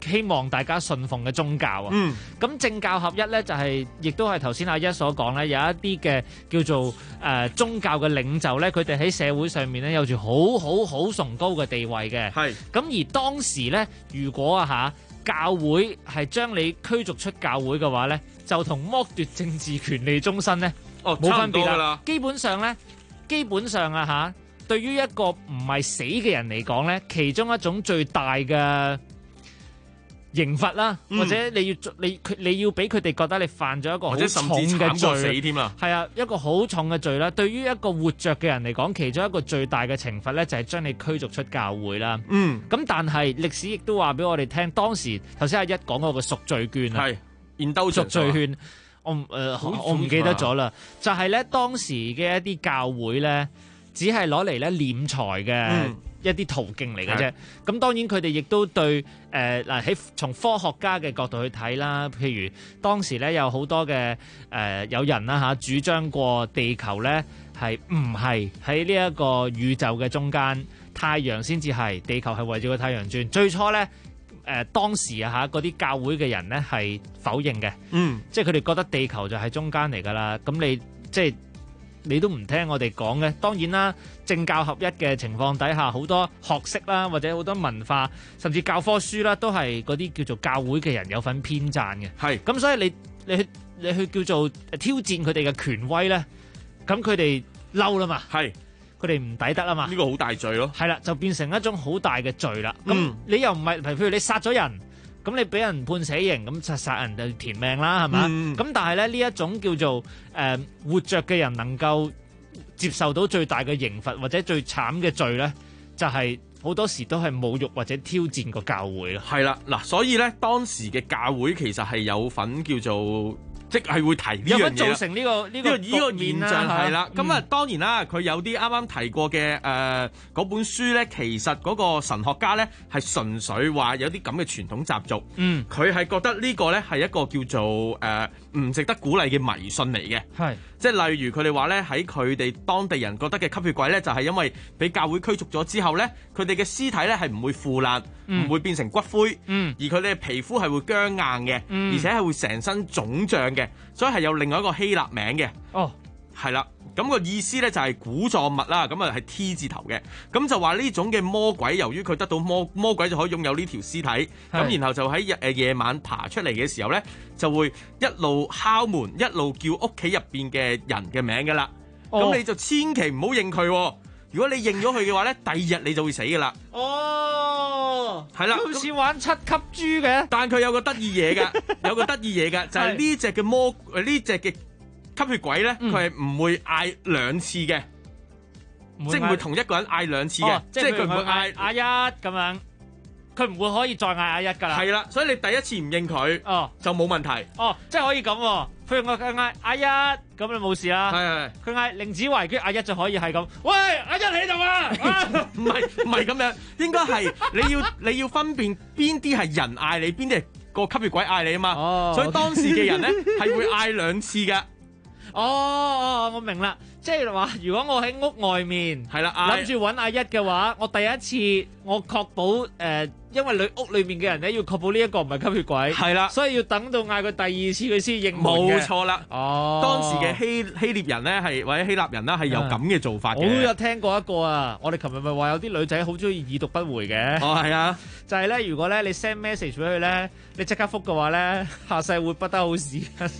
希望大家信奉嘅宗教啊。咁政教合一咧，就係亦都係頭先阿一所講咧，有一啲嘅叫做宗教嘅領袖咧，佢哋喺社會上面咧有住好崇高嘅地位嘅。係咁而當時咧，如果教會係將你驅逐出教會嘅話咧，就同剝奪政治權利終身咧冇分別啦。基本上對於一個唔係死嘅人嚟講咧，其中一種最大嘅刑罰啦，或者你要俾佢哋覺得你犯咗一個好重嘅罪添啦。係啊，一個好重嘅罪啦。對於一個活着嘅人嚟講，其中一個最大嘅懲罰咧，就係將你驅逐出教會啦。咁但係歷史亦都話俾我哋聽，當時頭先阿一講嗰個贖罪券啊，贖罪券，我唔記得咗啦。就係咧當時嘅一啲教會咧，只係攞嚟咧斂財嘅一啲途徑嚟嘅啫。咁當然佢哋亦都對喺從科學家嘅角度去睇啦，譬如當時咧有好多嘅有人啦主張過地球咧係唔係喺呢一個宇宙嘅中間，太陽先至係，地球係圍住個太陽轉。最初咧當時嗰啲教會嘅人咧係否認嘅，即係佢哋覺得地球就係中間嚟㗎啦。咁你都唔聽我哋講嘅，當然啦，政教合一嘅情況底下，好多學識啦，或者好多文化，甚至教科書啦，都係嗰啲叫做教會嘅人有份編撰嘅。係咁，所以你去叫做挑戰佢哋嘅權威咧，咁佢哋嬲啦嘛，係佢哋唔抵得啊嘛，呢個好大罪咯。係啦，就變成一種好大嘅罪啦。咁你又唔係，譬如你殺咗人。咁你俾人判死刑，咁殺人就填命啦，係嘛？咁但係咧呢一種叫做活着嘅人能夠接受到最大嘅刑罰或者最慘嘅罪咧，就係好多時都係侮辱或者挑戰個教會咯。係啦，嗱，所以咧當時嘅教會其實係有份叫做。即係會提呢樣嘢，有乜造成呢個現象係啦。咁啊，當然啦，佢有啲啱啱提過嘅嗰本書咧，其實嗰個神學家咧係純粹話有啲咁嘅傳統習俗。佢係覺得呢個咧係一個叫做唔值得鼓勵嘅迷信嚟嘅。係，即係例如佢哋話咧喺佢哋當地人覺得嘅吸血鬼咧，就係因為俾教會驅逐咗之後咧，佢哋嘅屍體咧係唔會腐爛，唔會變成骨灰，而佢哋嘅皮膚係會僵硬嘅，而且係會成身腫脹嘅。所以係有另外一個希臘名嘅，係啦，咁個意思咧就係古狀物啦，咁啊係 T 字頭嘅，咁就話呢種嘅魔鬼，由於佢得到魔鬼就可以擁有呢條屍體，咁然後就喺夜晚爬出嚟嘅時候咧，就會一路敲門，一路叫屋企入邊嘅人嘅名噶啦，咁你就千祈唔好認佢。如果你認咗佢嘅話咧，第二日你就會死噶啦。係啦，好似玩7級豬嘅。但佢有個得意嘢噶，就係呢隻嘅呢隻嘅吸血鬼咧，佢係唔會嗌兩次嘅，即係唔會同一個人嗌兩次嘅，即係佢唔會嗌阿一咁樣，佢唔會可以再嗌阿一噶啦。係啦，所以你第一次唔認佢，就冇問題。即係可以咁。譬如我嗌阿一，咁你冇事啦。係。佢嗌凌子維，跟住阿一就可以係咁。喂，阿一喺度啊！唔係咁樣，應該係你要分辨邊啲係人嗌你，邊啲係個吸血鬼嗌你啊嘛。所以當時嘅人咧係會嗌兩次㗎。我明啦。即係話，如果我喺屋外面係啦，諗住揾阿一嘅話，我第一次我確保因為屋裏面嘅人咧要確保呢一個唔係吸血鬼，係啦，所以要等到嗌佢第二次佢先認門嘅。冇錯啦。當時嘅希臘人咧係或者希臘人啦係有咁嘅做法嘅。我都有聽過一個啊，我哋琴日咪話有啲女仔好中意已讀不回嘅。係啊，就係咧，如果咧你 send message 俾佢咧，你即刻覆嘅話咧，下世會不得好死。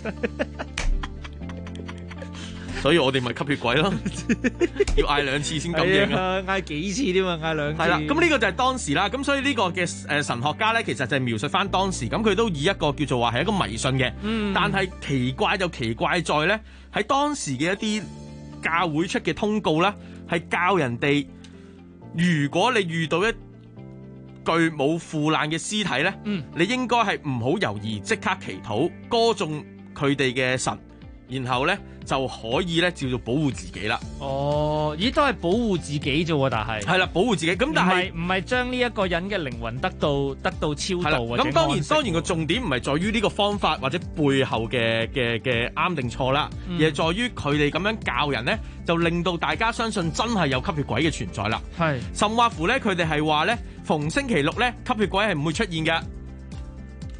所以我哋咪吸血鬼咯，要嗌兩次先感應啊！嗌幾次添啊？嗌兩次。係啦，咁呢個就係當時啦。咁所以呢個嘅神學家咧，其實就係描述翻當時。咁佢都以一個叫做話係一個迷信嘅。但係奇怪就奇怪在咧，喺當時嘅一啲教會出嘅通告咧，係教人哋，如果你遇到一具冇腐爛嘅屍體咧，你應該係唔好猶豫，即刻祈禱，歌頌佢哋嘅神。然後咧就可以咧叫做保護自己啦。咦，都係保護自己啫喎，但係係啦，保護自己。咁但係唔係將呢一個人嘅靈魂得到超度或者安息。咁當然個重點唔係在於呢個方法或者背後嘅啱定錯啦，而係在於佢哋咁樣教人咧，就令到大家相信真係有吸血鬼嘅存在啦。係，甚或乎咧，佢哋係話咧，逢星期六咧，吸血鬼係唔會出現嘅。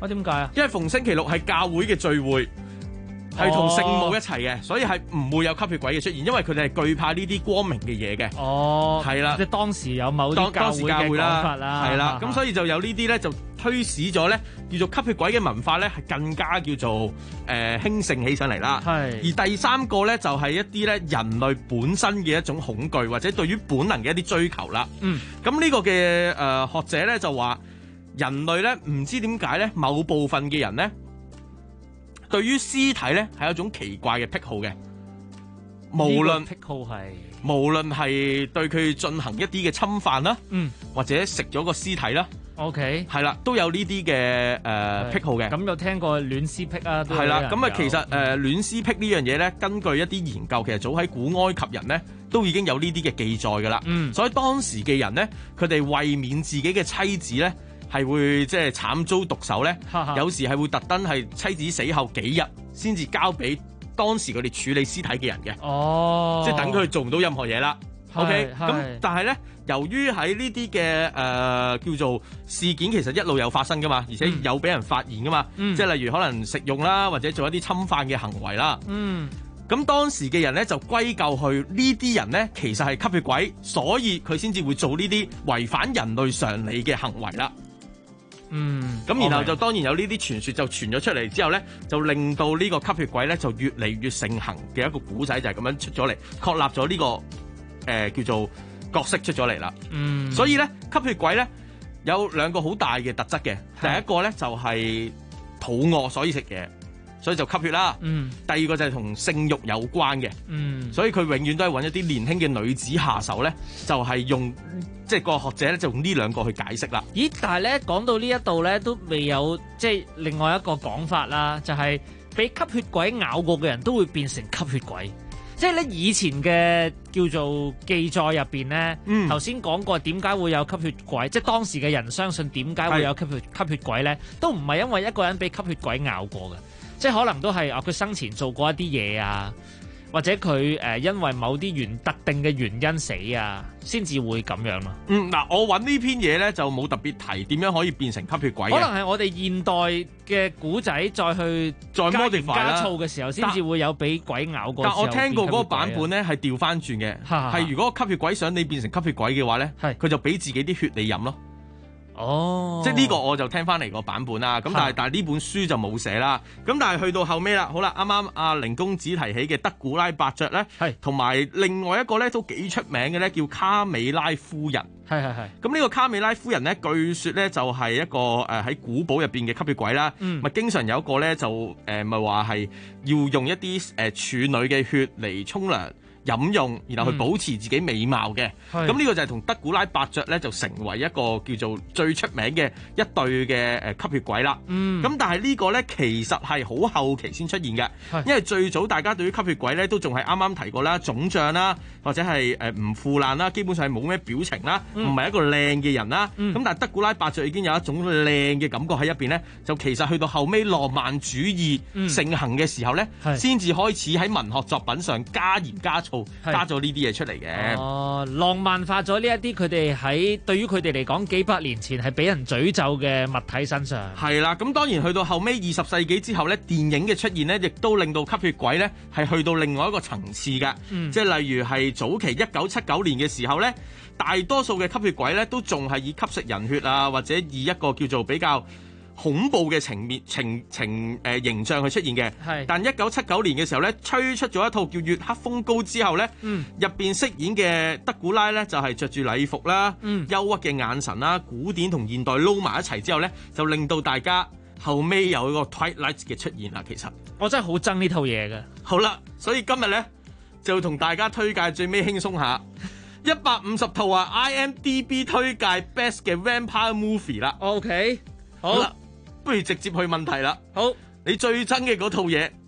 點解啊？ 因為逢星期六係教會嘅聚會。係同聖母一齊嘅，所以係唔會有吸血鬼嘅出現，因為佢哋係懼怕呢啲光明嘅嘢嘅。 哦， 係啦， 即係當時有某啲教會嘅講法啦， 係啦，咁所以就有呢啲咧，就推使咗咧叫做吸血鬼嘅文化咧，係更加叫做興盛起上嚟啦。係。而第三個咧就係一啲咧人類本身嘅一種恐懼，或者對於本能嘅一啲追求啦。嗯。咁呢個嘅學者咧就話，人類咧唔知點解咧，某部分嘅人咧，對於屍體咧係一種奇怪嘅癖好嘅，無論癖好係無論係對佢進行一啲嘅侵犯啦，或者食咗個屍體啦 ，OK， 係啦，都有呢啲嘅癖好嘅。 咁有聽過戀屍癖啊？ 係啦，咁啊其實戀屍癖呢樣嘢咧，根據一啲研究，其實早喺古埃及人咧都已經有呢啲嘅記載㗎啦。所以當時嘅人咧，佢哋為免自己嘅妻子咧係會即係慘遭毒手咧，有時係會特登係妻子死後幾日先至交俾當時佢哋處理屍體嘅人嘅。哦，即係等佢做唔到任何嘢啦。OK， 咁但係咧，由於喺呢啲嘅叫做事件，其實一路有發生噶嘛，而且有俾人發現噶嘛。即係例如可能食用啦，或者做一啲侵犯嘅行為啦。咁當時嘅人咧就歸咎去呢啲人咧，其實係吸血鬼，所以佢先至會做呢啲違反人類常理嘅行為啦。咁然後就當然有呢啲傳說就傳咗出嚟之後咧，就令到呢個吸血鬼咧就越嚟越盛行嘅一個古仔就係咁樣出咗嚟，確立咗呢個叫做角色出咗嚟啦。所以咧吸血鬼咧有兩個好大嘅特質嘅，第一個咧就係肚餓所以食嘢，所以就吸血啦。第二個就係同性慾有關嘅。所以佢永遠都係揾一啲年輕嘅女子下手咧，就係用即係個學者咧就用呢兩個去解釋啦。 咦？但係咧講到呢一度咧都未有即係另外一個講法啦，就係俾吸血鬼咬過嘅人都會變成吸血鬼。即係咧以前嘅叫做記載入邊咧，頭先講過點解會有吸血鬼，即係當時嘅人相信點解會有吸血鬼咧，都唔係因為一個人俾吸血鬼咬過嘅，即係可能都係佢生前做過一啲嘢啊。或者佢因為某啲特定嘅原因死啊，先至會咁樣咯。 嗱，我揾呢篇嘢咧就冇特別提點樣可以變成吸血鬼嘅。 可能係我哋現代嘅古仔再 modify 加醋嘅時候，先至會有俾鬼咬過。 但我聽過嗰個版本咧係調翻轉嘅，係如果吸血鬼想你變成吸血鬼嘅話咧，佢就俾自己啲血你飲咯。哦，即係呢個我就聽翻嚟個版本啦，咁但係呢本書就冇寫啦，咁但係去到後尾啦，好啦，啱啱阿凌公子提起嘅德古拉伯爵咧，同埋另外一個咧都幾出名嘅咧，叫卡美拉夫人，咁呢個卡美拉夫人咧，據說咧就係一個喺古堡入邊嘅吸血鬼啦，咪經常有一個咧就咪話係要用一啲處女嘅血嚟沖涼飲用，然後去保持自己美貌嘅。咁呢個就係同德古拉伯爵咧就成為一個叫做最出名嘅一對嘅吸血鬼啦。咁但係呢個咧其實係好後期先出現嘅，因為最早大家對於吸血鬼咧都仲係啱啱提過啦，腫脹啦，或者係唔腐爛啦，基本上係冇咩表情啦，唔係一個靚嘅人啦。咁但係德古拉伯爵已經有一種靚嘅感覺喺入邊咧，就其實去到後尾浪漫主義盛行嘅時候咧，先至開始喺文學作品上加鹽加醋。加咗呢啲嘢出嚟嘅。 哦，浪漫化咗呢一啲佢哋喺對於佢哋嚟講幾百年前係俾人詛咒嘅物體身上。 係啦，咁當然去到後尾20世紀之後咧，電影嘅出現咧，亦都令到吸血鬼咧係去到另外一個層次嘅。即係例如係早期1979年嘅時候咧，大多數嘅吸血鬼咧都仲係以吸食人血啊，或者以一個叫做比較恐怖嘅形象去出現嘅，但1979年嘅時候咧，推出咗一套叫《月黑風高》之後咧，入邊飾演嘅德古拉咧就係着住禮服啦，憂鬱嘅眼神啦，古典同現代撈埋一齊之後咧，就令到大家後尾有一個 Twilight 嘅出現啦。其實我真係好憎呢套嘢嘅。 好啦，所以今日咧就同大家推介最尾輕鬆下150套IMDB 推介 Best 嘅 Vampire Movie 啦。 OK， 好啦。 不如直接去問題啦。 好， 你最憎嘅嗰套嘢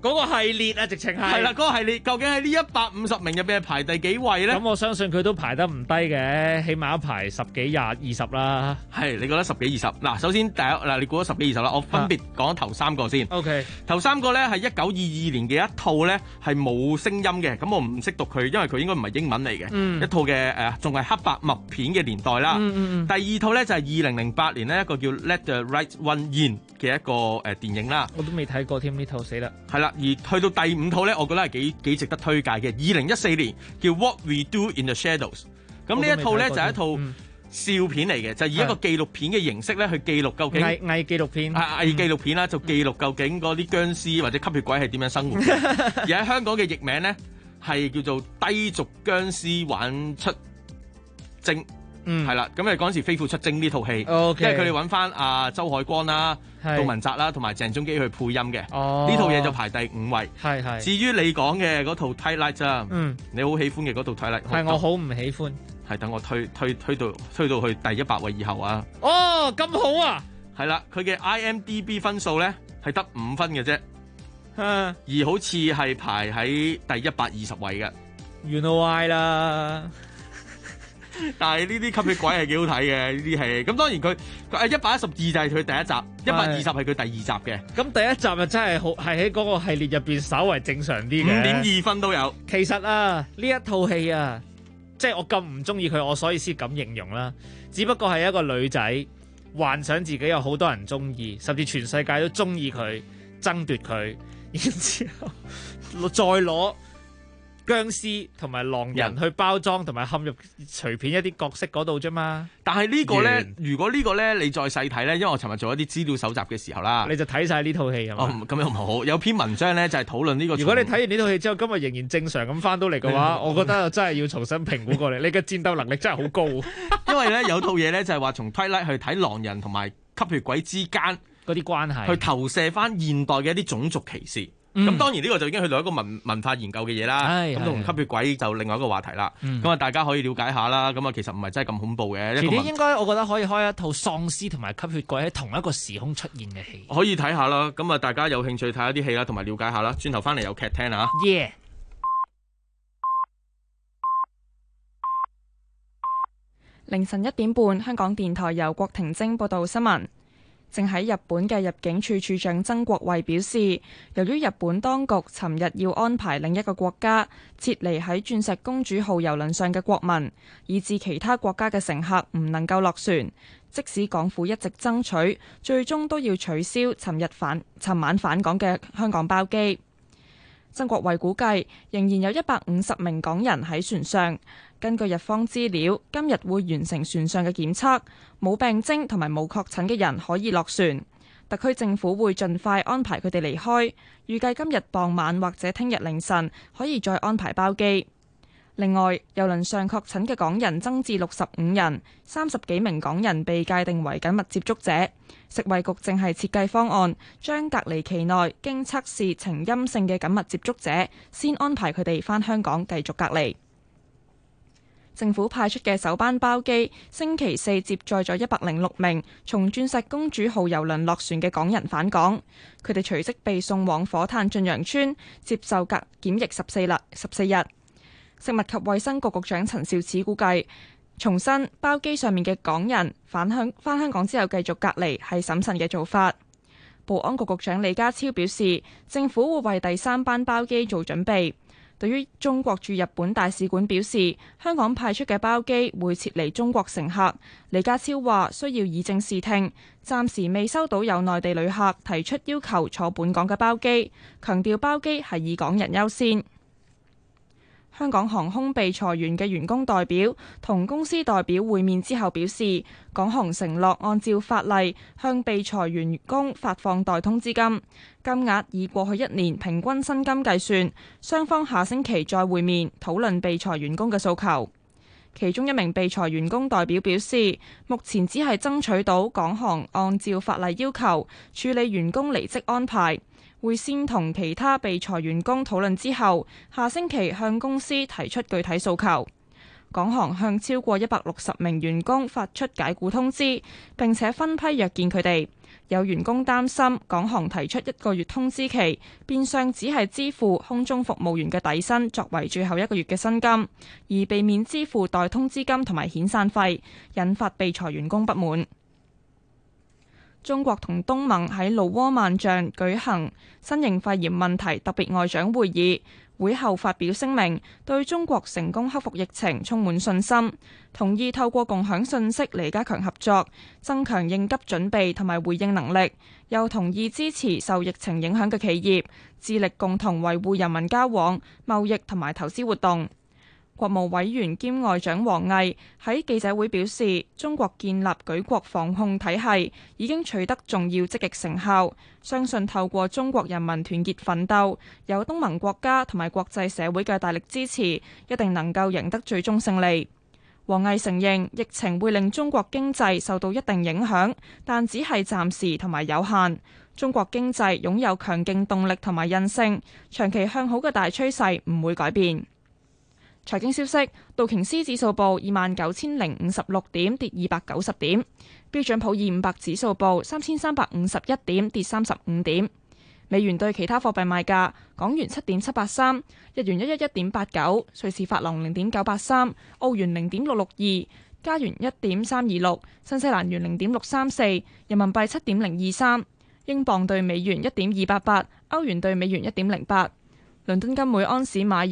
嗰個系列啊，直情係啦，嗰個系列究竟喺呢150名入邊係排第幾位咧？ 咁我相信佢都排得唔低嘅，起碼一排10幾20 20啦。 係你覺得10幾20？嗱，首先第一嗱，你估咗10幾20啦，我分別講頭3個先。 OK， 頭3個咧係1922年嘅一套咧係冇聲音嘅，咁我唔識讀佢，因為佢應該唔係英文嚟嘅。一套嘅仲係黑白默片嘅年代啦。第二套咧就係2008年呢一個叫 Let the Right One In 嘅一個電影啦。 我都未睇過添，呢套死啦。 係啦，而去到第5套咧，我覺得係幾值得推介嘅。2014年叫 What We Do in the Shadows。咁呢一套咧就係一套笑片嚟嘅，就以一個紀錄片嘅形式咧去記錄究竟偽紀錄片， 偽紀錄片啦，就記錄究竟嗰啲僵屍或者吸血鬼係點樣生活嘅。而喺香港嘅譯名咧係叫做低俗僵屍玩出征。係啦，咁誒嗰陣時飛虎出征呢套戲，因為佢哋揾翻阿周海光啦、杜汶澤啦同埋鄭中基去配音嘅，呢套嘢就排第5位。 係。至於你講嘅嗰套 Twilight 啊，你好喜歡嘅嗰套 Twilight， 係我好唔喜歡。 係等我推到去第100位以後啊！ 哦，咁好啊！ 係啦，佢嘅 IMDB 分數咧係得5分嘅啫，而好似係排喺第120位嘅。 You know why 啦？ 但係呢啲吸血鬼係幾好睇嘅呢啲戲，咁當然佢112就係佢第1集，120係佢第2集嘅。 咁第1集啊真係好，係喺嗰個系列入邊稍為正常啲嘅 ，5.2分都有。 其實啊，呢一套戲啊，即係我咁唔中意佢，我所以先咁形容啦。只不過係一個女仔幻想自己有好多人中意，甚至全世界都中意佢，爭奪佢，然之後再攞僵屍同埋狼人去包裝，同埋陷入隨便一啲角色嗰度啫嘛。 但係呢個咧，如果呢個咧你再細睇咧，因為我尋日做一啲資料搜集嘅時候啦， 你就睇晒呢套戲係嘛？ 咁又唔好，有篇文章咧就係討論呢個。 如果你睇完呢套戲之後，今日仍然正常咁翻到嚟嘅話，我覺得真係要重新評估過嚟。你嘅戰鬥能力真係好高。 因為咧有套嘢咧就係話從 Twilight 去睇狼人同埋吸血鬼之間嗰啲關係， 去投射翻現代嘅一啲種族歧視。咁當然呢個就已經去到一個文化研究嘅嘢啦。咁同吸血鬼就另外一個話題啦。咁啊，大家可以了解下啦。咁啊，其實唔係真係咁恐怖嘅。 遲啲應該我覺得可以開一套喪屍同埋吸血鬼喺同一個時空出現嘅戲。 可以睇下啦。咁啊，大家有興趣睇下啲戲啦，同埋了解下啦。轉頭翻嚟有劇聽啊。 Yeah。 凌晨1點半，香港電台由郭婷晶報道新聞。正喺日本嘅入境處處長曾國衛表示，由於日本當局尋日要安排另一個國家撤離喺鑽石公主號郵輪上嘅國民，以致其他國家嘅乘客唔能夠落船，即使港府一直爭取，最終都要取消尋晚返港嘅香港包機。曾國衛估計仍然有150名港人喺船上。根據日方資料，今日會完成船上嘅檢測，冇病徵同埋冇確診嘅人可以落船。特區政府會盡快安排佢哋離開，預計今日傍晚或者聽日凌晨可以再安排包機。另外，郵輪上確診嘅港人增至65人，30幾名港人被界定為緊密接觸者。食衛局正係設計方案，將隔離期內經測試呈陰性嘅緊密接觸者，先安排佢哋返香港繼續隔離。政府派出嘅首班包機星期4接載咗106名從鑽石公主號郵輪落船嘅港人返港，佢哋隨即被送往火炭駿洋村接受檢疫14日。食物及衛生局局長陳肇始估計，重申包機上面嘅港人返香港之後繼續隔離係審慎嘅做法。保安局局長李家超表示，政府會為第3班包機做準備。對於中國駐日本大使館表示，香港派出嘅包機會撤離中國乘客，李家超話需要以正視聽，暫時未收到有內地旅客提出要求坐本港嘅包機，強調包機係以港人優先。香港航空被裁員嘅員工代表同公司代表會面之後表示，港航承諾按照法例向被裁員工發放代通資金，金額以過去1年平均薪金計算。雙方下星期再會面討論被裁員工嘅訴求。其中一名被裁員工代表表示，目前只係爭取到港航按照法例要求處理員工離職安排。會先同其他被裁員工討論之後，下星期向公司提出具體訴求。 港航向超過160名員工發出解僱通知，並且分批約見佢哋。有員工擔心港航提出1個月通知期，變相只係支付空中服務員嘅底薪作為最後1個月嘅薪金，而避免支付代通知金同埋遣散費，引發被裁員工不滿。中國同東盟喺盧窩萬象舉行新型肺炎問題特別外長會議，會後發表聲明，對中國成功克服疫情充滿信心，同意透過共享信息嚟加強合作，增強應急準備同埋回應能力，又同意支持受疫情影響嘅企業，致力共同維護人民交往、貿易同埋投資活動。國務委員兼外長王毅喺記者會表示，中國建立舉國防控體系已經取得重要積極成效，相信透過中國人民團結奮鬥，有東盟國家同埋國際社會嘅大力支持，一定能夠贏得最終勝利。王毅承認疫情會令中國經濟受到一定影響，但只係暫時同埋有限。中國經濟擁有強勁動力同埋韌性，長期向好嘅大趨勢唔會改變。財經消息，道瓊斯指數報29,056點，跌290點；標準普爾500指數報3,351點，跌35點。美元對其他貨幣賣價：港元7.783，日元111.89，瑞士法郎0.983，澳元0.662，加元1.326，新西蘭元0.634，人民幣7.023，英鎊對美元1.288，歐元對美元1.08。倫敦金每安士買入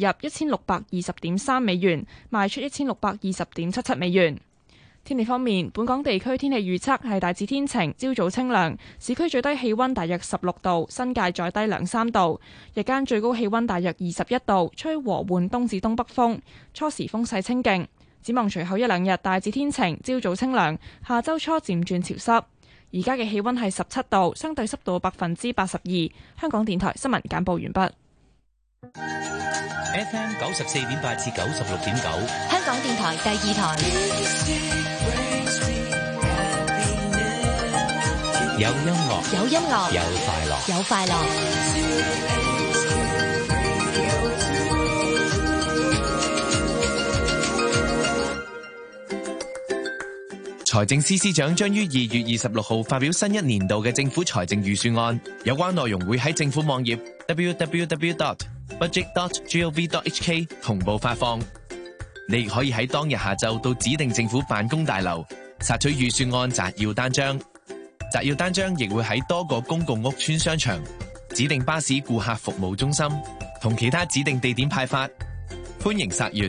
1620.3美元，賣出1620.77美元。天氣方面，本港地區天氣預測係大致天晴，朝早清涼，市區最低氣溫大約16度，新界再低2-3度。日間最高氣溫大約21度，吹和緩東至東北風，初時風勢清勁。展望隨後1-2日大致天晴，朝早清涼，下周初漸轉潮濕。而家嘅氣溫係17度，相對濕度82%。香港電台新聞簡報完畢。 FM 94.8至96.9， 香港電台第2台。 有音樂， 有音樂， 有快樂， 有快樂。 財政司司長將於2月26號發表新一年度嘅政府財政預算案，有關內容會喺政府網頁 www.budget.gov.hk 同步發放。你亦可以喺當日下晝到指定政府辦公大樓索取預算案摘要單張。摘要單張亦會喺多個公共屋邨商場、指定巴士顧客服務中心同其他指定地點派發。歡迎索閱。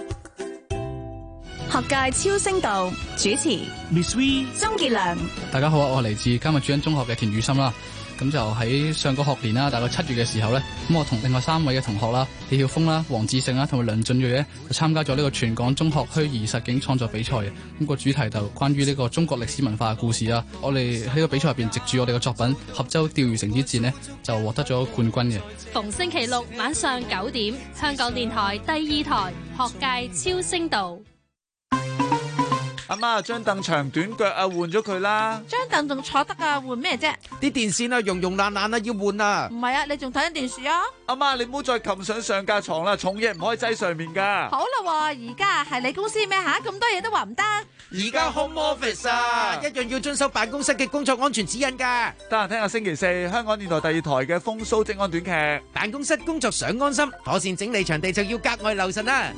學界超聲道主持 Miss V、 鍾傑良。 大家好啊，我係嚟自迦密主恩中學嘅田宇森啦。咁就喺上個學年啦，大概7月嘅時候咧，咁我同另外3位嘅同學啦，李曉峰啦、黃志勝啦同埋梁俊睿咧，就參加咗呢個全港中學虛擬實境創作比賽嘅。咁個主題就關於呢個中國歷史文化嘅故事啦。我哋喺個比賽入邊，藉住我哋嘅作品《合州釣魚城之戰》呢，就獲得咗冠軍嘅。 逢星期六晚上9點，香港電台第2台學界超聲道。 阿媽，張凳長短腳啊，換咗佢啦。 張凳仲坐得啊，換咩啫？ 啲電線啊，溶爛爛啊，要換啊。 唔係啊，你仲睇緊電視啊？ 阿媽，你唔好再擒上架床啦，重嘢唔可以擠上面噶。 好啦，而家係你公司咩吓？咁多嘢都話唔得。 而家 home office 啊， 一樣要遵守辦公室嘅工作安全指引噶。 得閒聽下星期4香港電台第2台嘅風騷職安短劇。 辦公室工作想安心，妥善整理場地就要格外留神啦。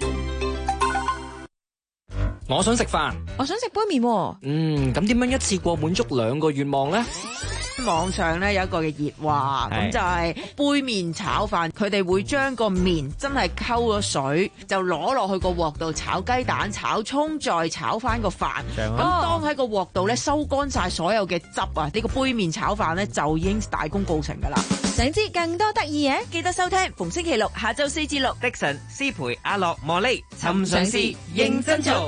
我想食飯， 我想食杯麵喎。 咁點樣一次過滿足2個願望呢？ 網上咧有一個嘅熱話，咁就係杯麵炒飯，佢哋會將個麵真係溝咗水，就攞落去個鑊度炒雞蛋、炒葱，再炒翻個飯。咁當喺個鑊度咧收乾晒所有嘅汁啊，呢個杯麵炒飯咧就已經大功告成噶啦。 想知更多得意嘢，記得收聽逢星期六下晝4至6。 Dixon、思培、阿樂、莫莉， 尋常事認真做。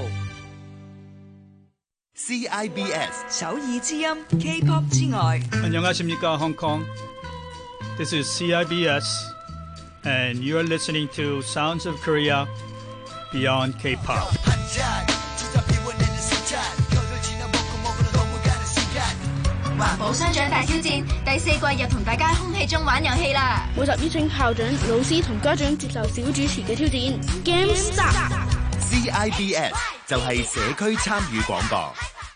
CIBS 首爾之音 K-pop 之外。 안녕하십니까 Hong Kong. This is CIBS, and you are listening to Sounds of Korea Beyond K-pop. 環保商長大挑戰第4季又同大家空氣中玩遊戲啦！ 每集邀請校長、老師同家長接受小主持嘅挑戰。Game Start CIBS 就係社區參與廣播。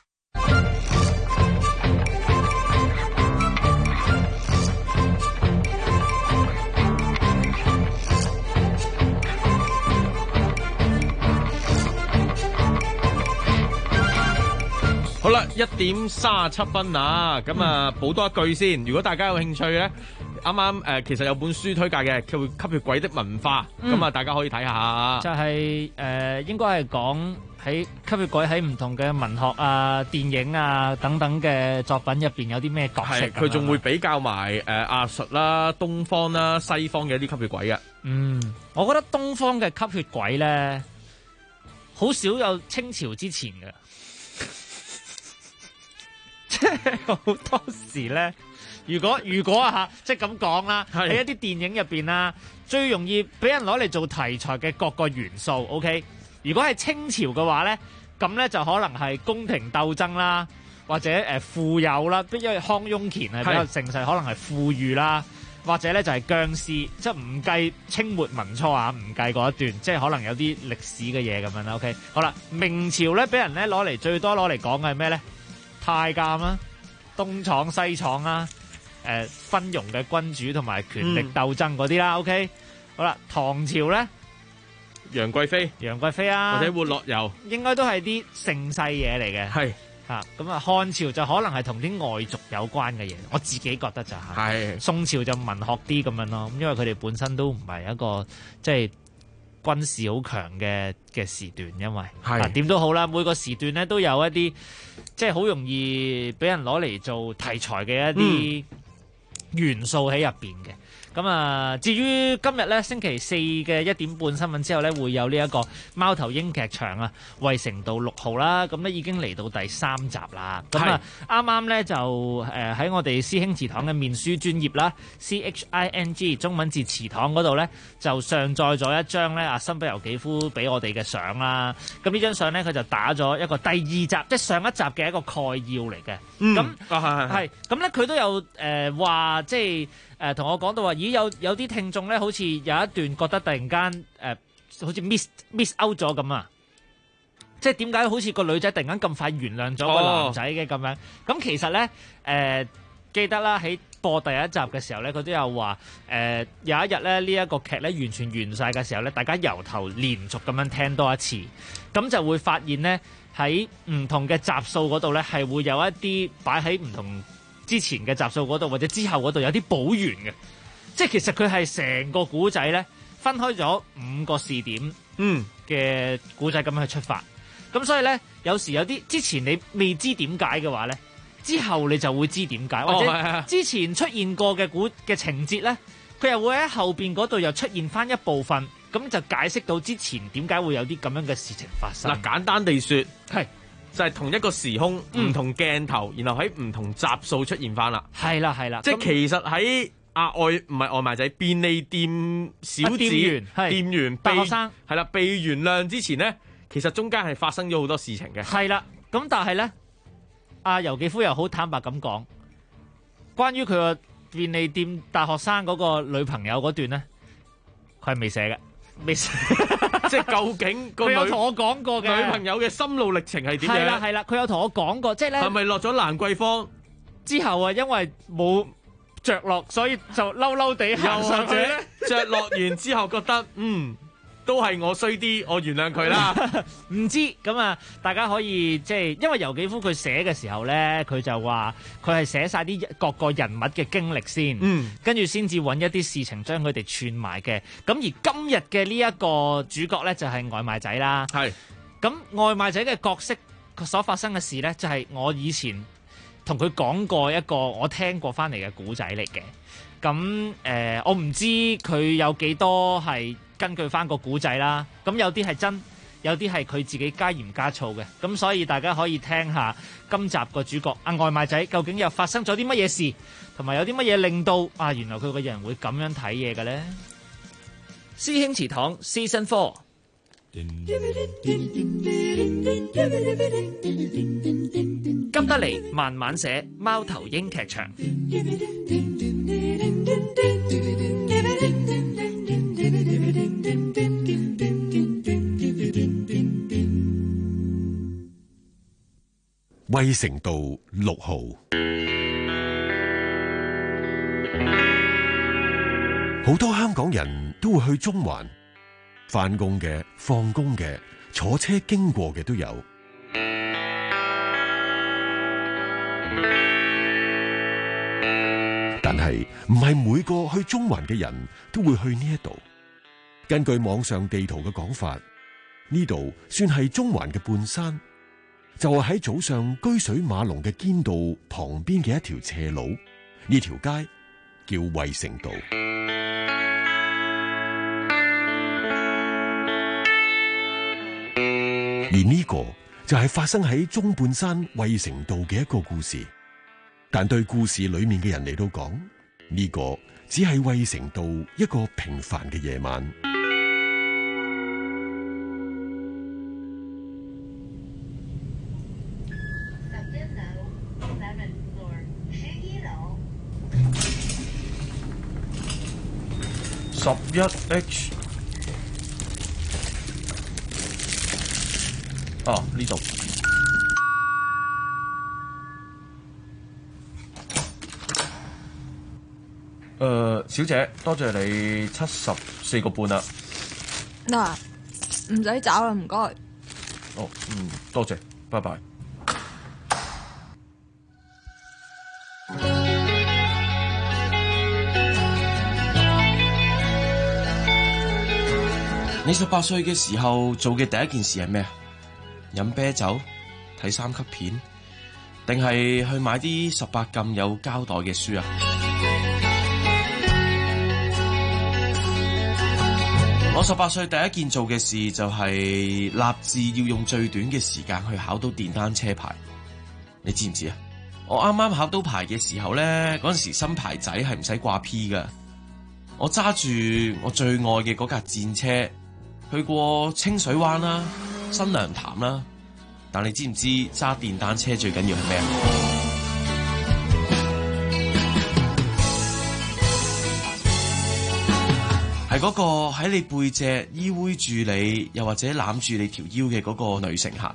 好啦，1:37啊，咁啊補多一句先。如果大家有興趣咧，啱啱其實有本書推介嘅，叫《吸血鬼的文化》，咁啊大家可以睇下。 就係應該係講喺吸血鬼喺唔同嘅文學啊、電影啊等等嘅作品入邊有啲咩角色。 佢仲會比較埋亞述啦、東方啦、西方嘅一啲吸血鬼嘅。 我覺得東方嘅吸血鬼咧，好少有清朝之前嘅。即係好多時咧，如果啊嚇，即係咁講啦，喺一啲電影入邊啦，最容易俾人攞嚟做題材嘅各個元素 ，OK。如果係清朝嘅話咧，咁咧就可能係宮廷鬥爭啦，或者富有啦，因為康雍乾係比較盛世，可能係富裕啦，或者咧就係僵屍，即係唔計清末民初啊，唔計嗰一段，即係可能有啲歷史嘅嘢咁樣啦。OK， 好啦，明朝咧俾人咧最多攞嚟講嘅係咩咧？太監啦，東廠西廠啦，昏庸嘅君主同埋權力鬥爭嗰啲啦，OK， 好啦，唐朝咧， 楊貴妃啊，或者活絡油，應該都係啲盛世嘢嚟嘅，係嚇，咁啊，漢朝就可能係同啲外族有關嘅嘢，我自己覺得就係，宋朝就文學啲咁樣咯，因為佢哋本身都唔係一個即係軍事好強嘅時段，因為點都好啦，每個時段咧都有一啲即係好容易俾人攞嚟做題材嘅一啲元素喺入邊嘅。咁啊，至於今日咧星期四嘅1點半新聞之後咧，會有呢一個貓頭鷹劇場啊，衛城道6號啦，咁咧已經嚟到第3集啦。咁啊，啱啱咧就喺我哋師兄祠堂嘅面書專頁啦 ，CHING 中文字祠堂嗰度咧就上載咗一張咧新不由紀夫俾我哋嘅相啦。咁呢張相咧佢就打咗一個第2集，即係上一集嘅一個概要嚟嘅。咁係咁咧佢都有話即係。同我講到話，咦有啲聽眾咧，好似有一段覺得突然間好似 miss out 咗咁啊！即係點解好似個女仔突然間咁快原諒咗個男仔嘅咁樣？咁其實咧記得啦，喺播第1集嘅時候咧，佢都有話有一日咧呢一個劇咧完全完晒嘅時候咧，大家由頭連續咁樣聽多一次，咁就會發現咧喺唔同嘅集數嗰度咧係會有一啲擺喺唔同之前嘅集數嗰度或者之後嗰度有啲補完嘅，即係其實佢係成個古仔咧分開咗5個視點嘅古仔咁樣去出發，咁所以咧有時有啲之前你未知點解嘅話咧，之後你就會知點解，或者之前出現過嘅情節咧，佢又會喺後邊嗰度又出現翻一部分，咁就解釋到之前點解會有啲咁樣嘅事情發生。嗱，簡單地說係。就係同一個時空，唔同鏡頭，然後喺唔同集數出現翻啦。係啦，即係其實喺唔係外賣仔便利店小子店員大學生係啦被原諒之前咧，其實中間係發生咗好多事情嘅。係啦，咁但係咧，尤紀夫又好坦白咁講，關於佢個便利店大學生嗰個女朋友嗰段咧，佢係未寫嘅。即係究竟佢有同我講過嘅女朋友嘅心路歷程係點樣？係啦，佢有同我講過，即係咧係咪落咗蘭桂坊之後啊？因為冇着落，所以就嬲嬲地行上去咧。着落完之後覺得都係我衰啲，我原諒佢啦。唔知咁啊，大家可以即係因為尤紀夫佢寫嘅時候咧，佢就話佢係寫晒啲各個人物嘅經歷先，跟住先至揾一啲事情將佢哋串埋嘅。咁而今日嘅呢一個主角咧就係外賣仔啦。係咁外賣仔嘅角色所發生嘅事咧，就係我以前同佢講過一個我聽過翻嚟嘅古仔嚟嘅。咁我唔知佢有幾多係根據翻個古仔啦，咁有啲係真，有啲係佢自己加鹽加醋嘅，咁所以大家可以聽下今集個主角外賣仔究竟又發生咗啲乜嘢事，同埋有啲乜嘢令到原來佢個人會咁樣睇嘢嘅咧。師兄祠堂 Season 4，急得嚟慢慢寫，貓頭鷹劇場。 衛城道6號。好多香港人都會去中環，返工嘅、放工嘅、坐車經過嘅都有。但係唔係每個去中環嘅人都會去呢一度。根據網上地圖嘅講法，呢度算係中環嘅半山，就係喺早上居水馬龍嘅堅道旁邊嘅一條斜路，呢條街叫衛城道。而呢個就係發生喺中半山衛城道嘅一個故事，但對故事裏面嘅人嚟到講，呢個只係衛城道一個平凡嘅夜晚。 11H 哦，呢度。小姐，多謝你74個半啦。 嗱，唔使找啦，唔該。 哦，多謝，拜拜。你18歲嘅時候做嘅第一件事係咩啊？飲啤酒、睇3級片，定係去買啲18禁有膠袋嘅書啊？我18歲第一件做嘅事就係立志要用最短嘅時間去考到電單車牌。你知唔知啊？我啱啱考到牌嘅時候咧，嗰陣時新牌仔係唔使掛 P 噶。我揸住我最愛嘅嗰架戰車，去過清水灣啦、新娘潭啦。但你知唔知揸電單車最緊要係咩啊？係嗰個喺你背脊依偎住你，又或者攬住你條腰嘅嗰個女乘客。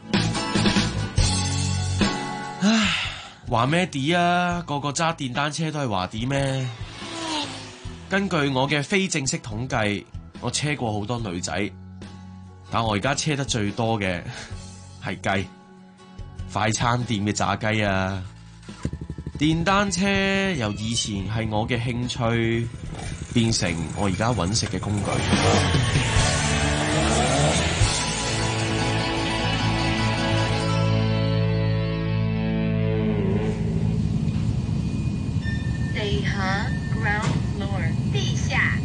唉，話咩啲啊？個個揸電單車都係話啲咩？根據我嘅非正式統計，我車過好多女仔，但我而家車得最多嘅係雞，快餐店嘅炸雞啊！電單車由以前係我嘅興趣，變成我而家揾食嘅工具。 地下 ground floor 地下。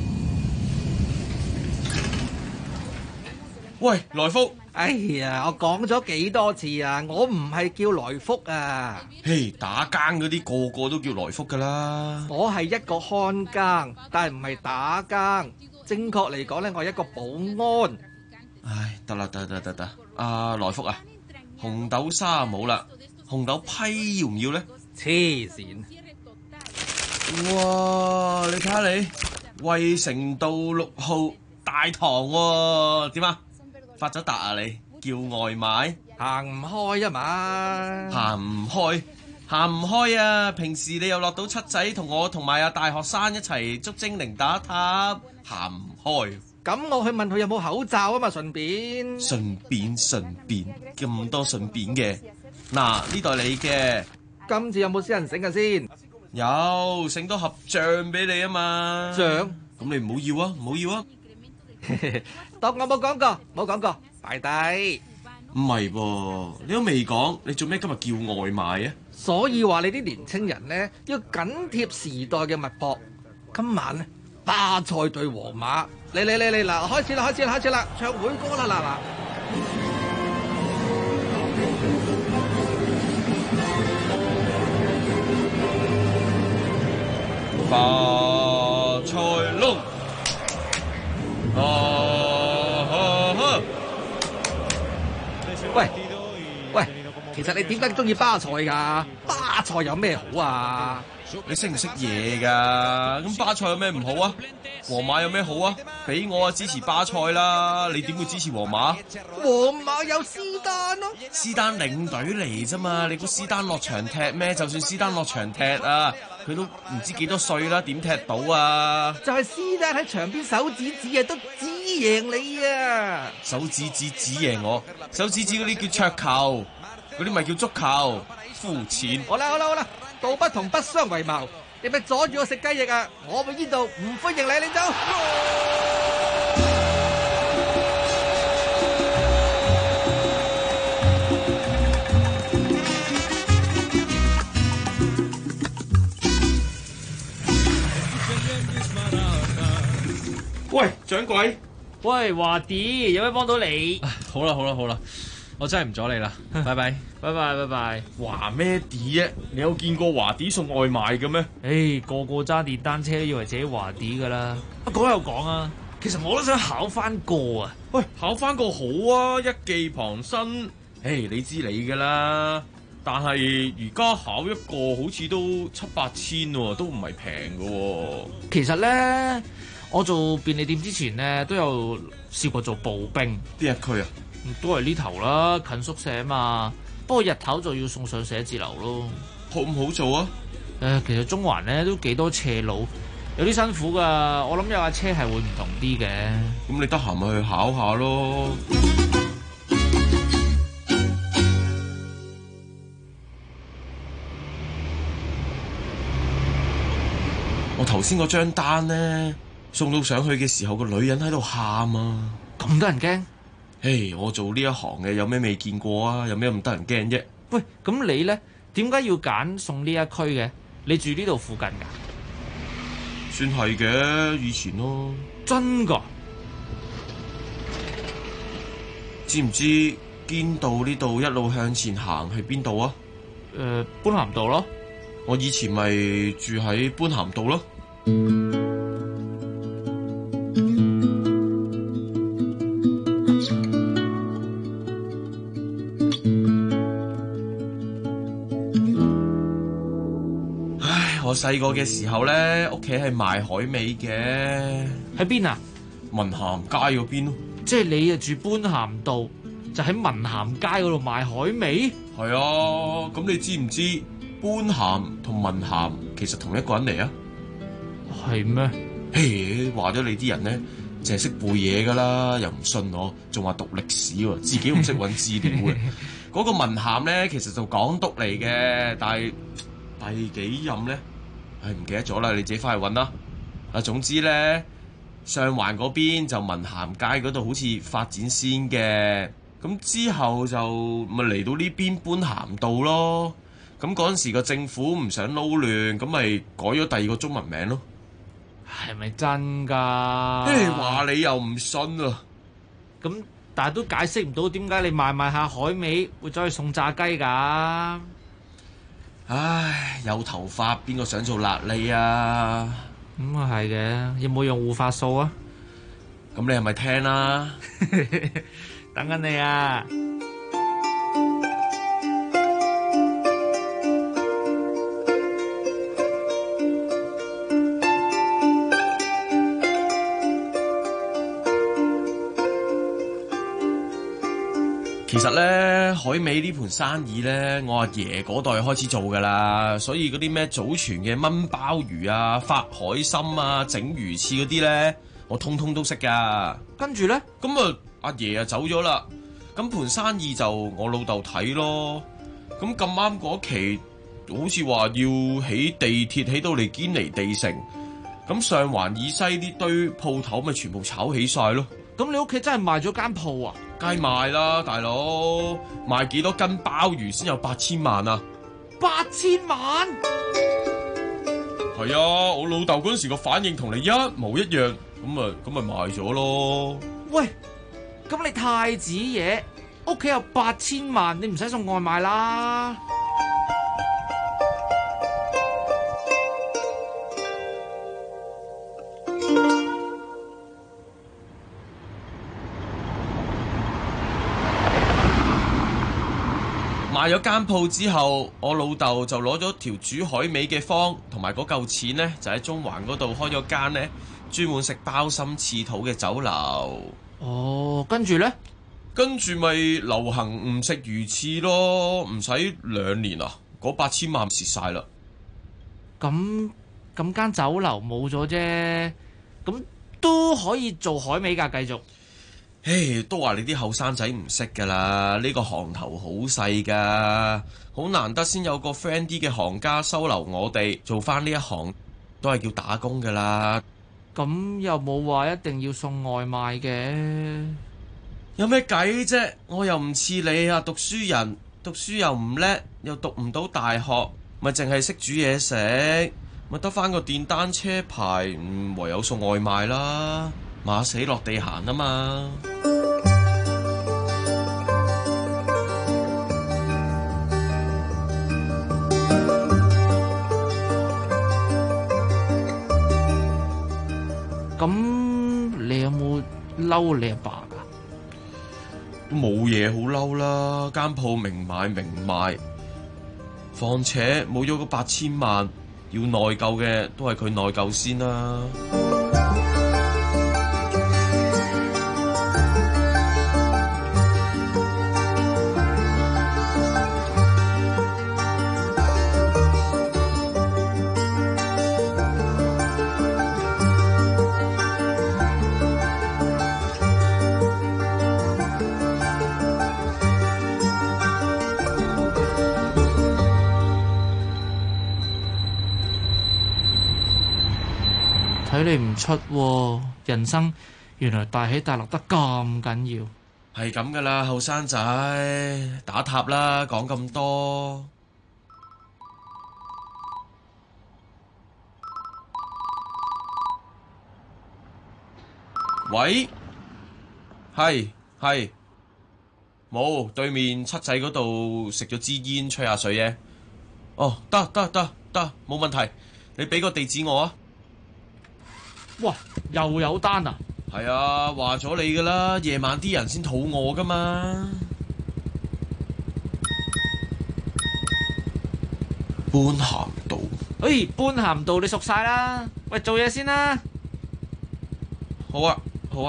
喂，來福！ 哎呀，我講咗幾多次啊，我唔係叫來福啊。 嘿，打更嗰啲個個都叫來福噶啦。 我係一個看更，但係唔係打更。正確嚟講咧，我係一個保安。 唉，得啦，得。阿來福啊，紅豆沙冇啦，紅豆批要唔要咧？ 黐線！ 哇，你睇下你，衛城道6號大堂喎，點啊？發咗達啊你？叫外賣？ 行唔開啊嘛？ 行唔開啊！平時你又落到七仔同我同埋阿大學生一齊捉精靈打塔，行唔開。 咁我去問佢有冇口罩啊嘛，順便咁多順便嘅。嗱，呢袋你嘅。 今次有冇私人醒嘅先？ 有，醒多盒醬俾你啊嘛。 醬？ 咁你唔好要啊！ 當我冇講過，快低。 唔係噃，你都未講，你做咩今日叫外賣啊？ 所以話你啲年青人咧要緊貼時代嘅脈搏。今晚咧巴塞對皇馬，嚟嗱，開始啦，唱會歌啦嗱。 巴塞隆。 喂，其實你點解中意巴塞㗎？巴塞有咩好啊？ 你識唔識嘢㗎？咁巴塞有咩唔好啊？皇馬有咩好啊？俾我啊支持巴塞啦！你點會支持皇馬？ 皇馬有斯丹咯， 斯丹領隊嚟啫嘛，你估斯丹落場踢咩？就算斯丹落場踢啊，佢都唔知幾多歲啦，點踢到啊？ 就係斯丹喺場邊手指指啊，都指贏你啊！ 手指指贏我，手指指嗰啲叫桌球，嗰啲咪叫足球，膚淺。 好啦，道不同不相為謀，你咪阻住我食雞翼啊！我喺呢度唔歡迎你，你走。 喂，掌櫃， 喂，華啲，有咩幫到你？ 好啦，我真係唔阻你啦，拜拜。 拜拜。 華咩啲啊？你有見過華啲送外賣嘅咩？ 個個揸電單車都以為自己華啲噶啦。講又講啊，其實我都想考翻個啊。 喂，考翻個好啊，一技傍身。你知你噶啦。但係而家考一個好似都7-8千喎，都唔係平嘅喎。 其實咧，我做便利店之前咧都有試過做步兵。 邊一區啊？ 都係呢頭啦，近宿舍啊嘛。不過日頭就要送上寫字樓咯。 好唔好做啊？ 其實中環咧都幾多斜路，有啲辛苦噶。我諗有架車係會唔同啲嘅。 咁你得閒咪去考下咯。我頭先嗰張單咧送到上去嘅時候，個女人喺度喊啊！ 咁得人驚？ 我做呢一行嘅，有咩未見過啊？有咩咁得人驚啫？ 喂，咁你咧點解要揀送呢一區嘅？你住呢度附近噶？ 算係嘅，以前咯。 真噶？ 知唔知堅道呢度一路向前行係邊度啊？ 般咸道咯。 我以前咪住喺般咸道咯。我細個嘅時候咧，屋企係賣海味嘅。 喺邊啊？ 文咸街嗰邊咯。 即係你啊住般咸道，就喺文咸街嗰度賣海味？ 係啊，咁你知唔知般咸同文咸其實同一個人嚟啊？ 係咩？ 話咗你啲人咧，淨係識背嘢噶啦，又唔信我，仲話讀歷史喎，自己唔識搵資料嘅。嗰個文咸咧，其實就港督嚟嘅，但係第幾任咧？唔記得咗啦，你自己翻去搵啦。總之咧，上環嗰邊就文咸街嗰度好似發展先嘅，咁之後就咪嚟到呢邊般咸道咯。咁嗰陣時個政府唔想撈亂，咁咪改咗第二個中文名咯。 係咪真㗎？ 話你又唔信啊？ 咁但係都解釋唔到點解你賣下海味會走去送炸雞㗎？ 唉，有頭髮邊個想做辣痢啊？ 咁啊係嘅，有冇用護髮素啊？ 咁你係咪聽啦？ 等緊你啊！ 其實咧，海味呢盤生意咧，我阿爺嗰代開始做噶啦，所以嗰啲咩祖傳嘅炆鮑魚啊、發海參啊、整魚翅嗰啲咧，我通通都識噶。 跟住咧， 咁啊，阿爺啊走咗啦，咁盤生意就我老豆睇咯。咁咁啱嗰期，好似話要起地鐵，起到嚟堅尼地城，咁上環以西呢堆鋪頭咪全部炒起晒咯。 咁你屋企真係賣咗間鋪啊？ 梗係賣啦，大佬，賣幾多斤鮑魚先有8000萬啊 ？8000萬？ 係啊，我老豆嗰陣時個反應同你一模一樣，咁咪賣咗咯。 喂，咁你太子爺屋企有8000萬，你唔使送外賣啦。 賣咗間鋪之後，我老豆就攞咗條煮海味嘅方同埋嗰嚿錢呢，就喺中環嗰度開咗間呢專門食鮑參翅肚嘅酒樓。 哦，跟住呢？ 跟住咪流行唔食魚翅咯，唔使2年啊，嗰8000萬蝕晒啦。 咁間酒樓冇咗啫，咁都可以做海味㗎，繼續。 唉，都話你啲後生仔唔識㗎啦，呢個行頭好細㗎，好難得先有個 friend 啲嘅行家收留我哋做返呢一行，都係叫打工㗎啦。 咁又冇話一定要送外賣嘅。 有咩計啫？我又唔似你啊，讀書人，讀書又唔叻，又讀唔到大學，咪淨係識煮嘢食，咪得返個電單車牌，唯有送外賣啦，馬死落地行啊嘛。 咁你有冇嬲你阿爸㗎？ 冇嘢好嬲啦，間鋪明買明賣，況且冇咗個8000萬，要內疚嘅都係佢內疚先啦。 睇你唔出喎，人生原來大起大落得咁緊要。 係咁噶啦，後生仔打塔啦，講咁多。喂，係，冇，對面七仔嗰度食咗支煙，吹下水啫。哦，得，冇問題，你俾個地址我啊。 哇，又有單啊！ 係啊，話咗你噶啦，夜晚啲人先肚餓噶嘛。般咸道， 般咸道你熟晒啦。喂，做嘢先啦。 好啊。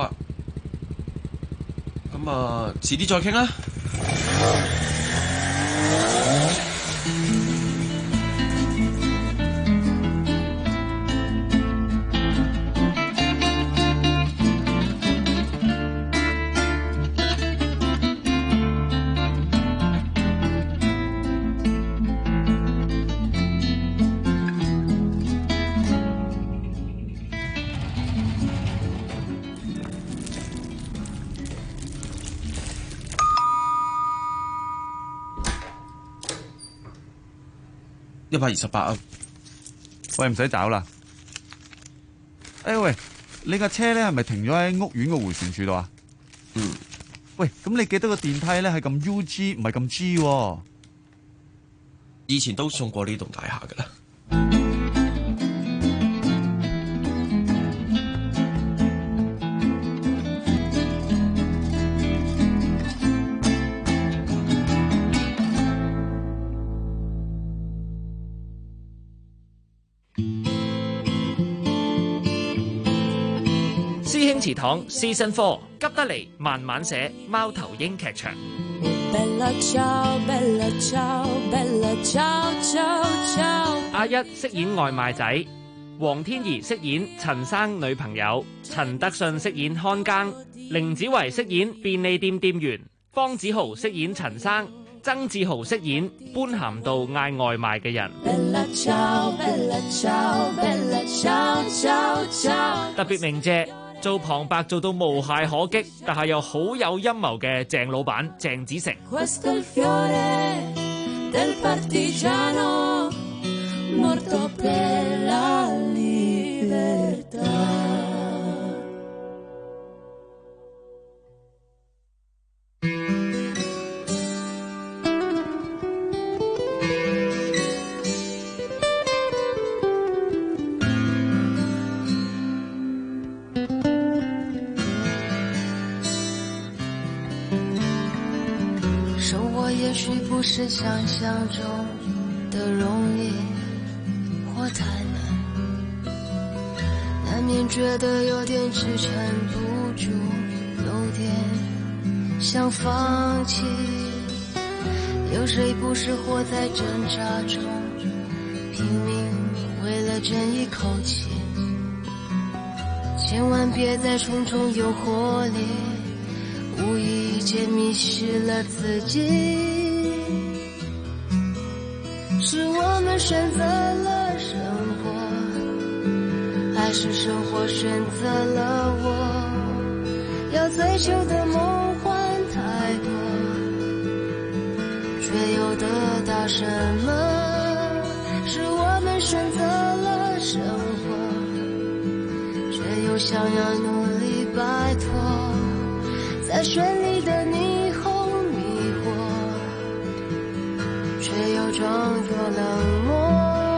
咁啊，遲啲再傾啦。128啊！ 喂，唔使找啦。喂，你架車咧係咪停咗喺屋苑個迴旋處度啊？喂，咁你記得個電梯咧係咁 UG 唔係咁 G 喎。 以前都送過呢棟大廈㗎啦。 師兄祠堂 Season 4急得嚟慢慢寫貓頭鷹劇場。阿一飾演外賣仔，黃天怡飾演陳生女朋友，陳德信飾演看更，凌子維飾演便利店店員，方子豪飾演陳生，曾志豪飾演般咸道嗌外賣嘅人。特別鳴謝做旁白做到無懈可擊，但係又好有陰謀嘅鄭老闆鄭子誠。 也许不是想象中的容易或太难，难免觉得有点支撑不住，有点想放弃。有谁不是活在挣扎中，拼命为了争一口气？千万别在重重诱惑里无意间迷失了自己。是我们选择了生活，还是生活选择了我？要追求的梦幻太多，却又得到什么？是我们选择了生活，却又想要努力摆脱在绚丽的霓虹迷惑，却又装作冷漠。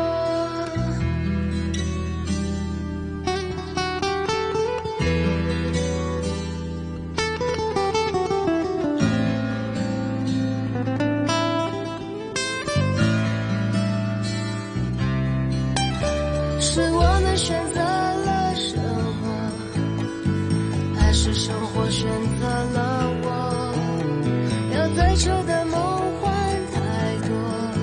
是我们选择了生活，还是生活选择了我？要追求的梦幻太多，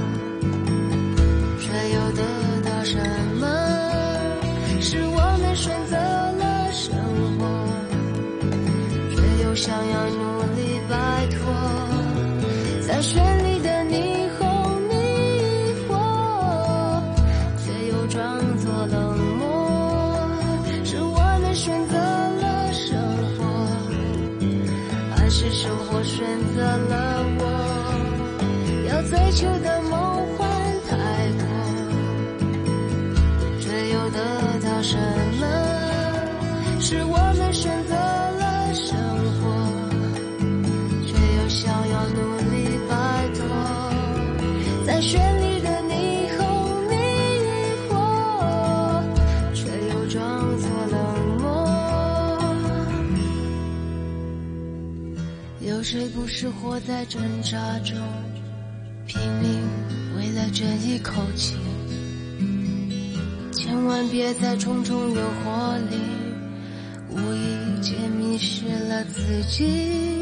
却又得到什么？是我们选择了生活，却又想要努力摆脱在绚丽的霓虹迷惑，却又装作冷漠。是我们选择了生活，还是生活选择了我？要追求的梦幻太多，却又得到什么？是我们选择了生活，却又想要努力摆脱在绚丽的霓虹迷惑，却又装作冷漠。有谁不是活在挣扎中，拼命为了争一口气？千万别在重重诱惑里无意间迷失了自己。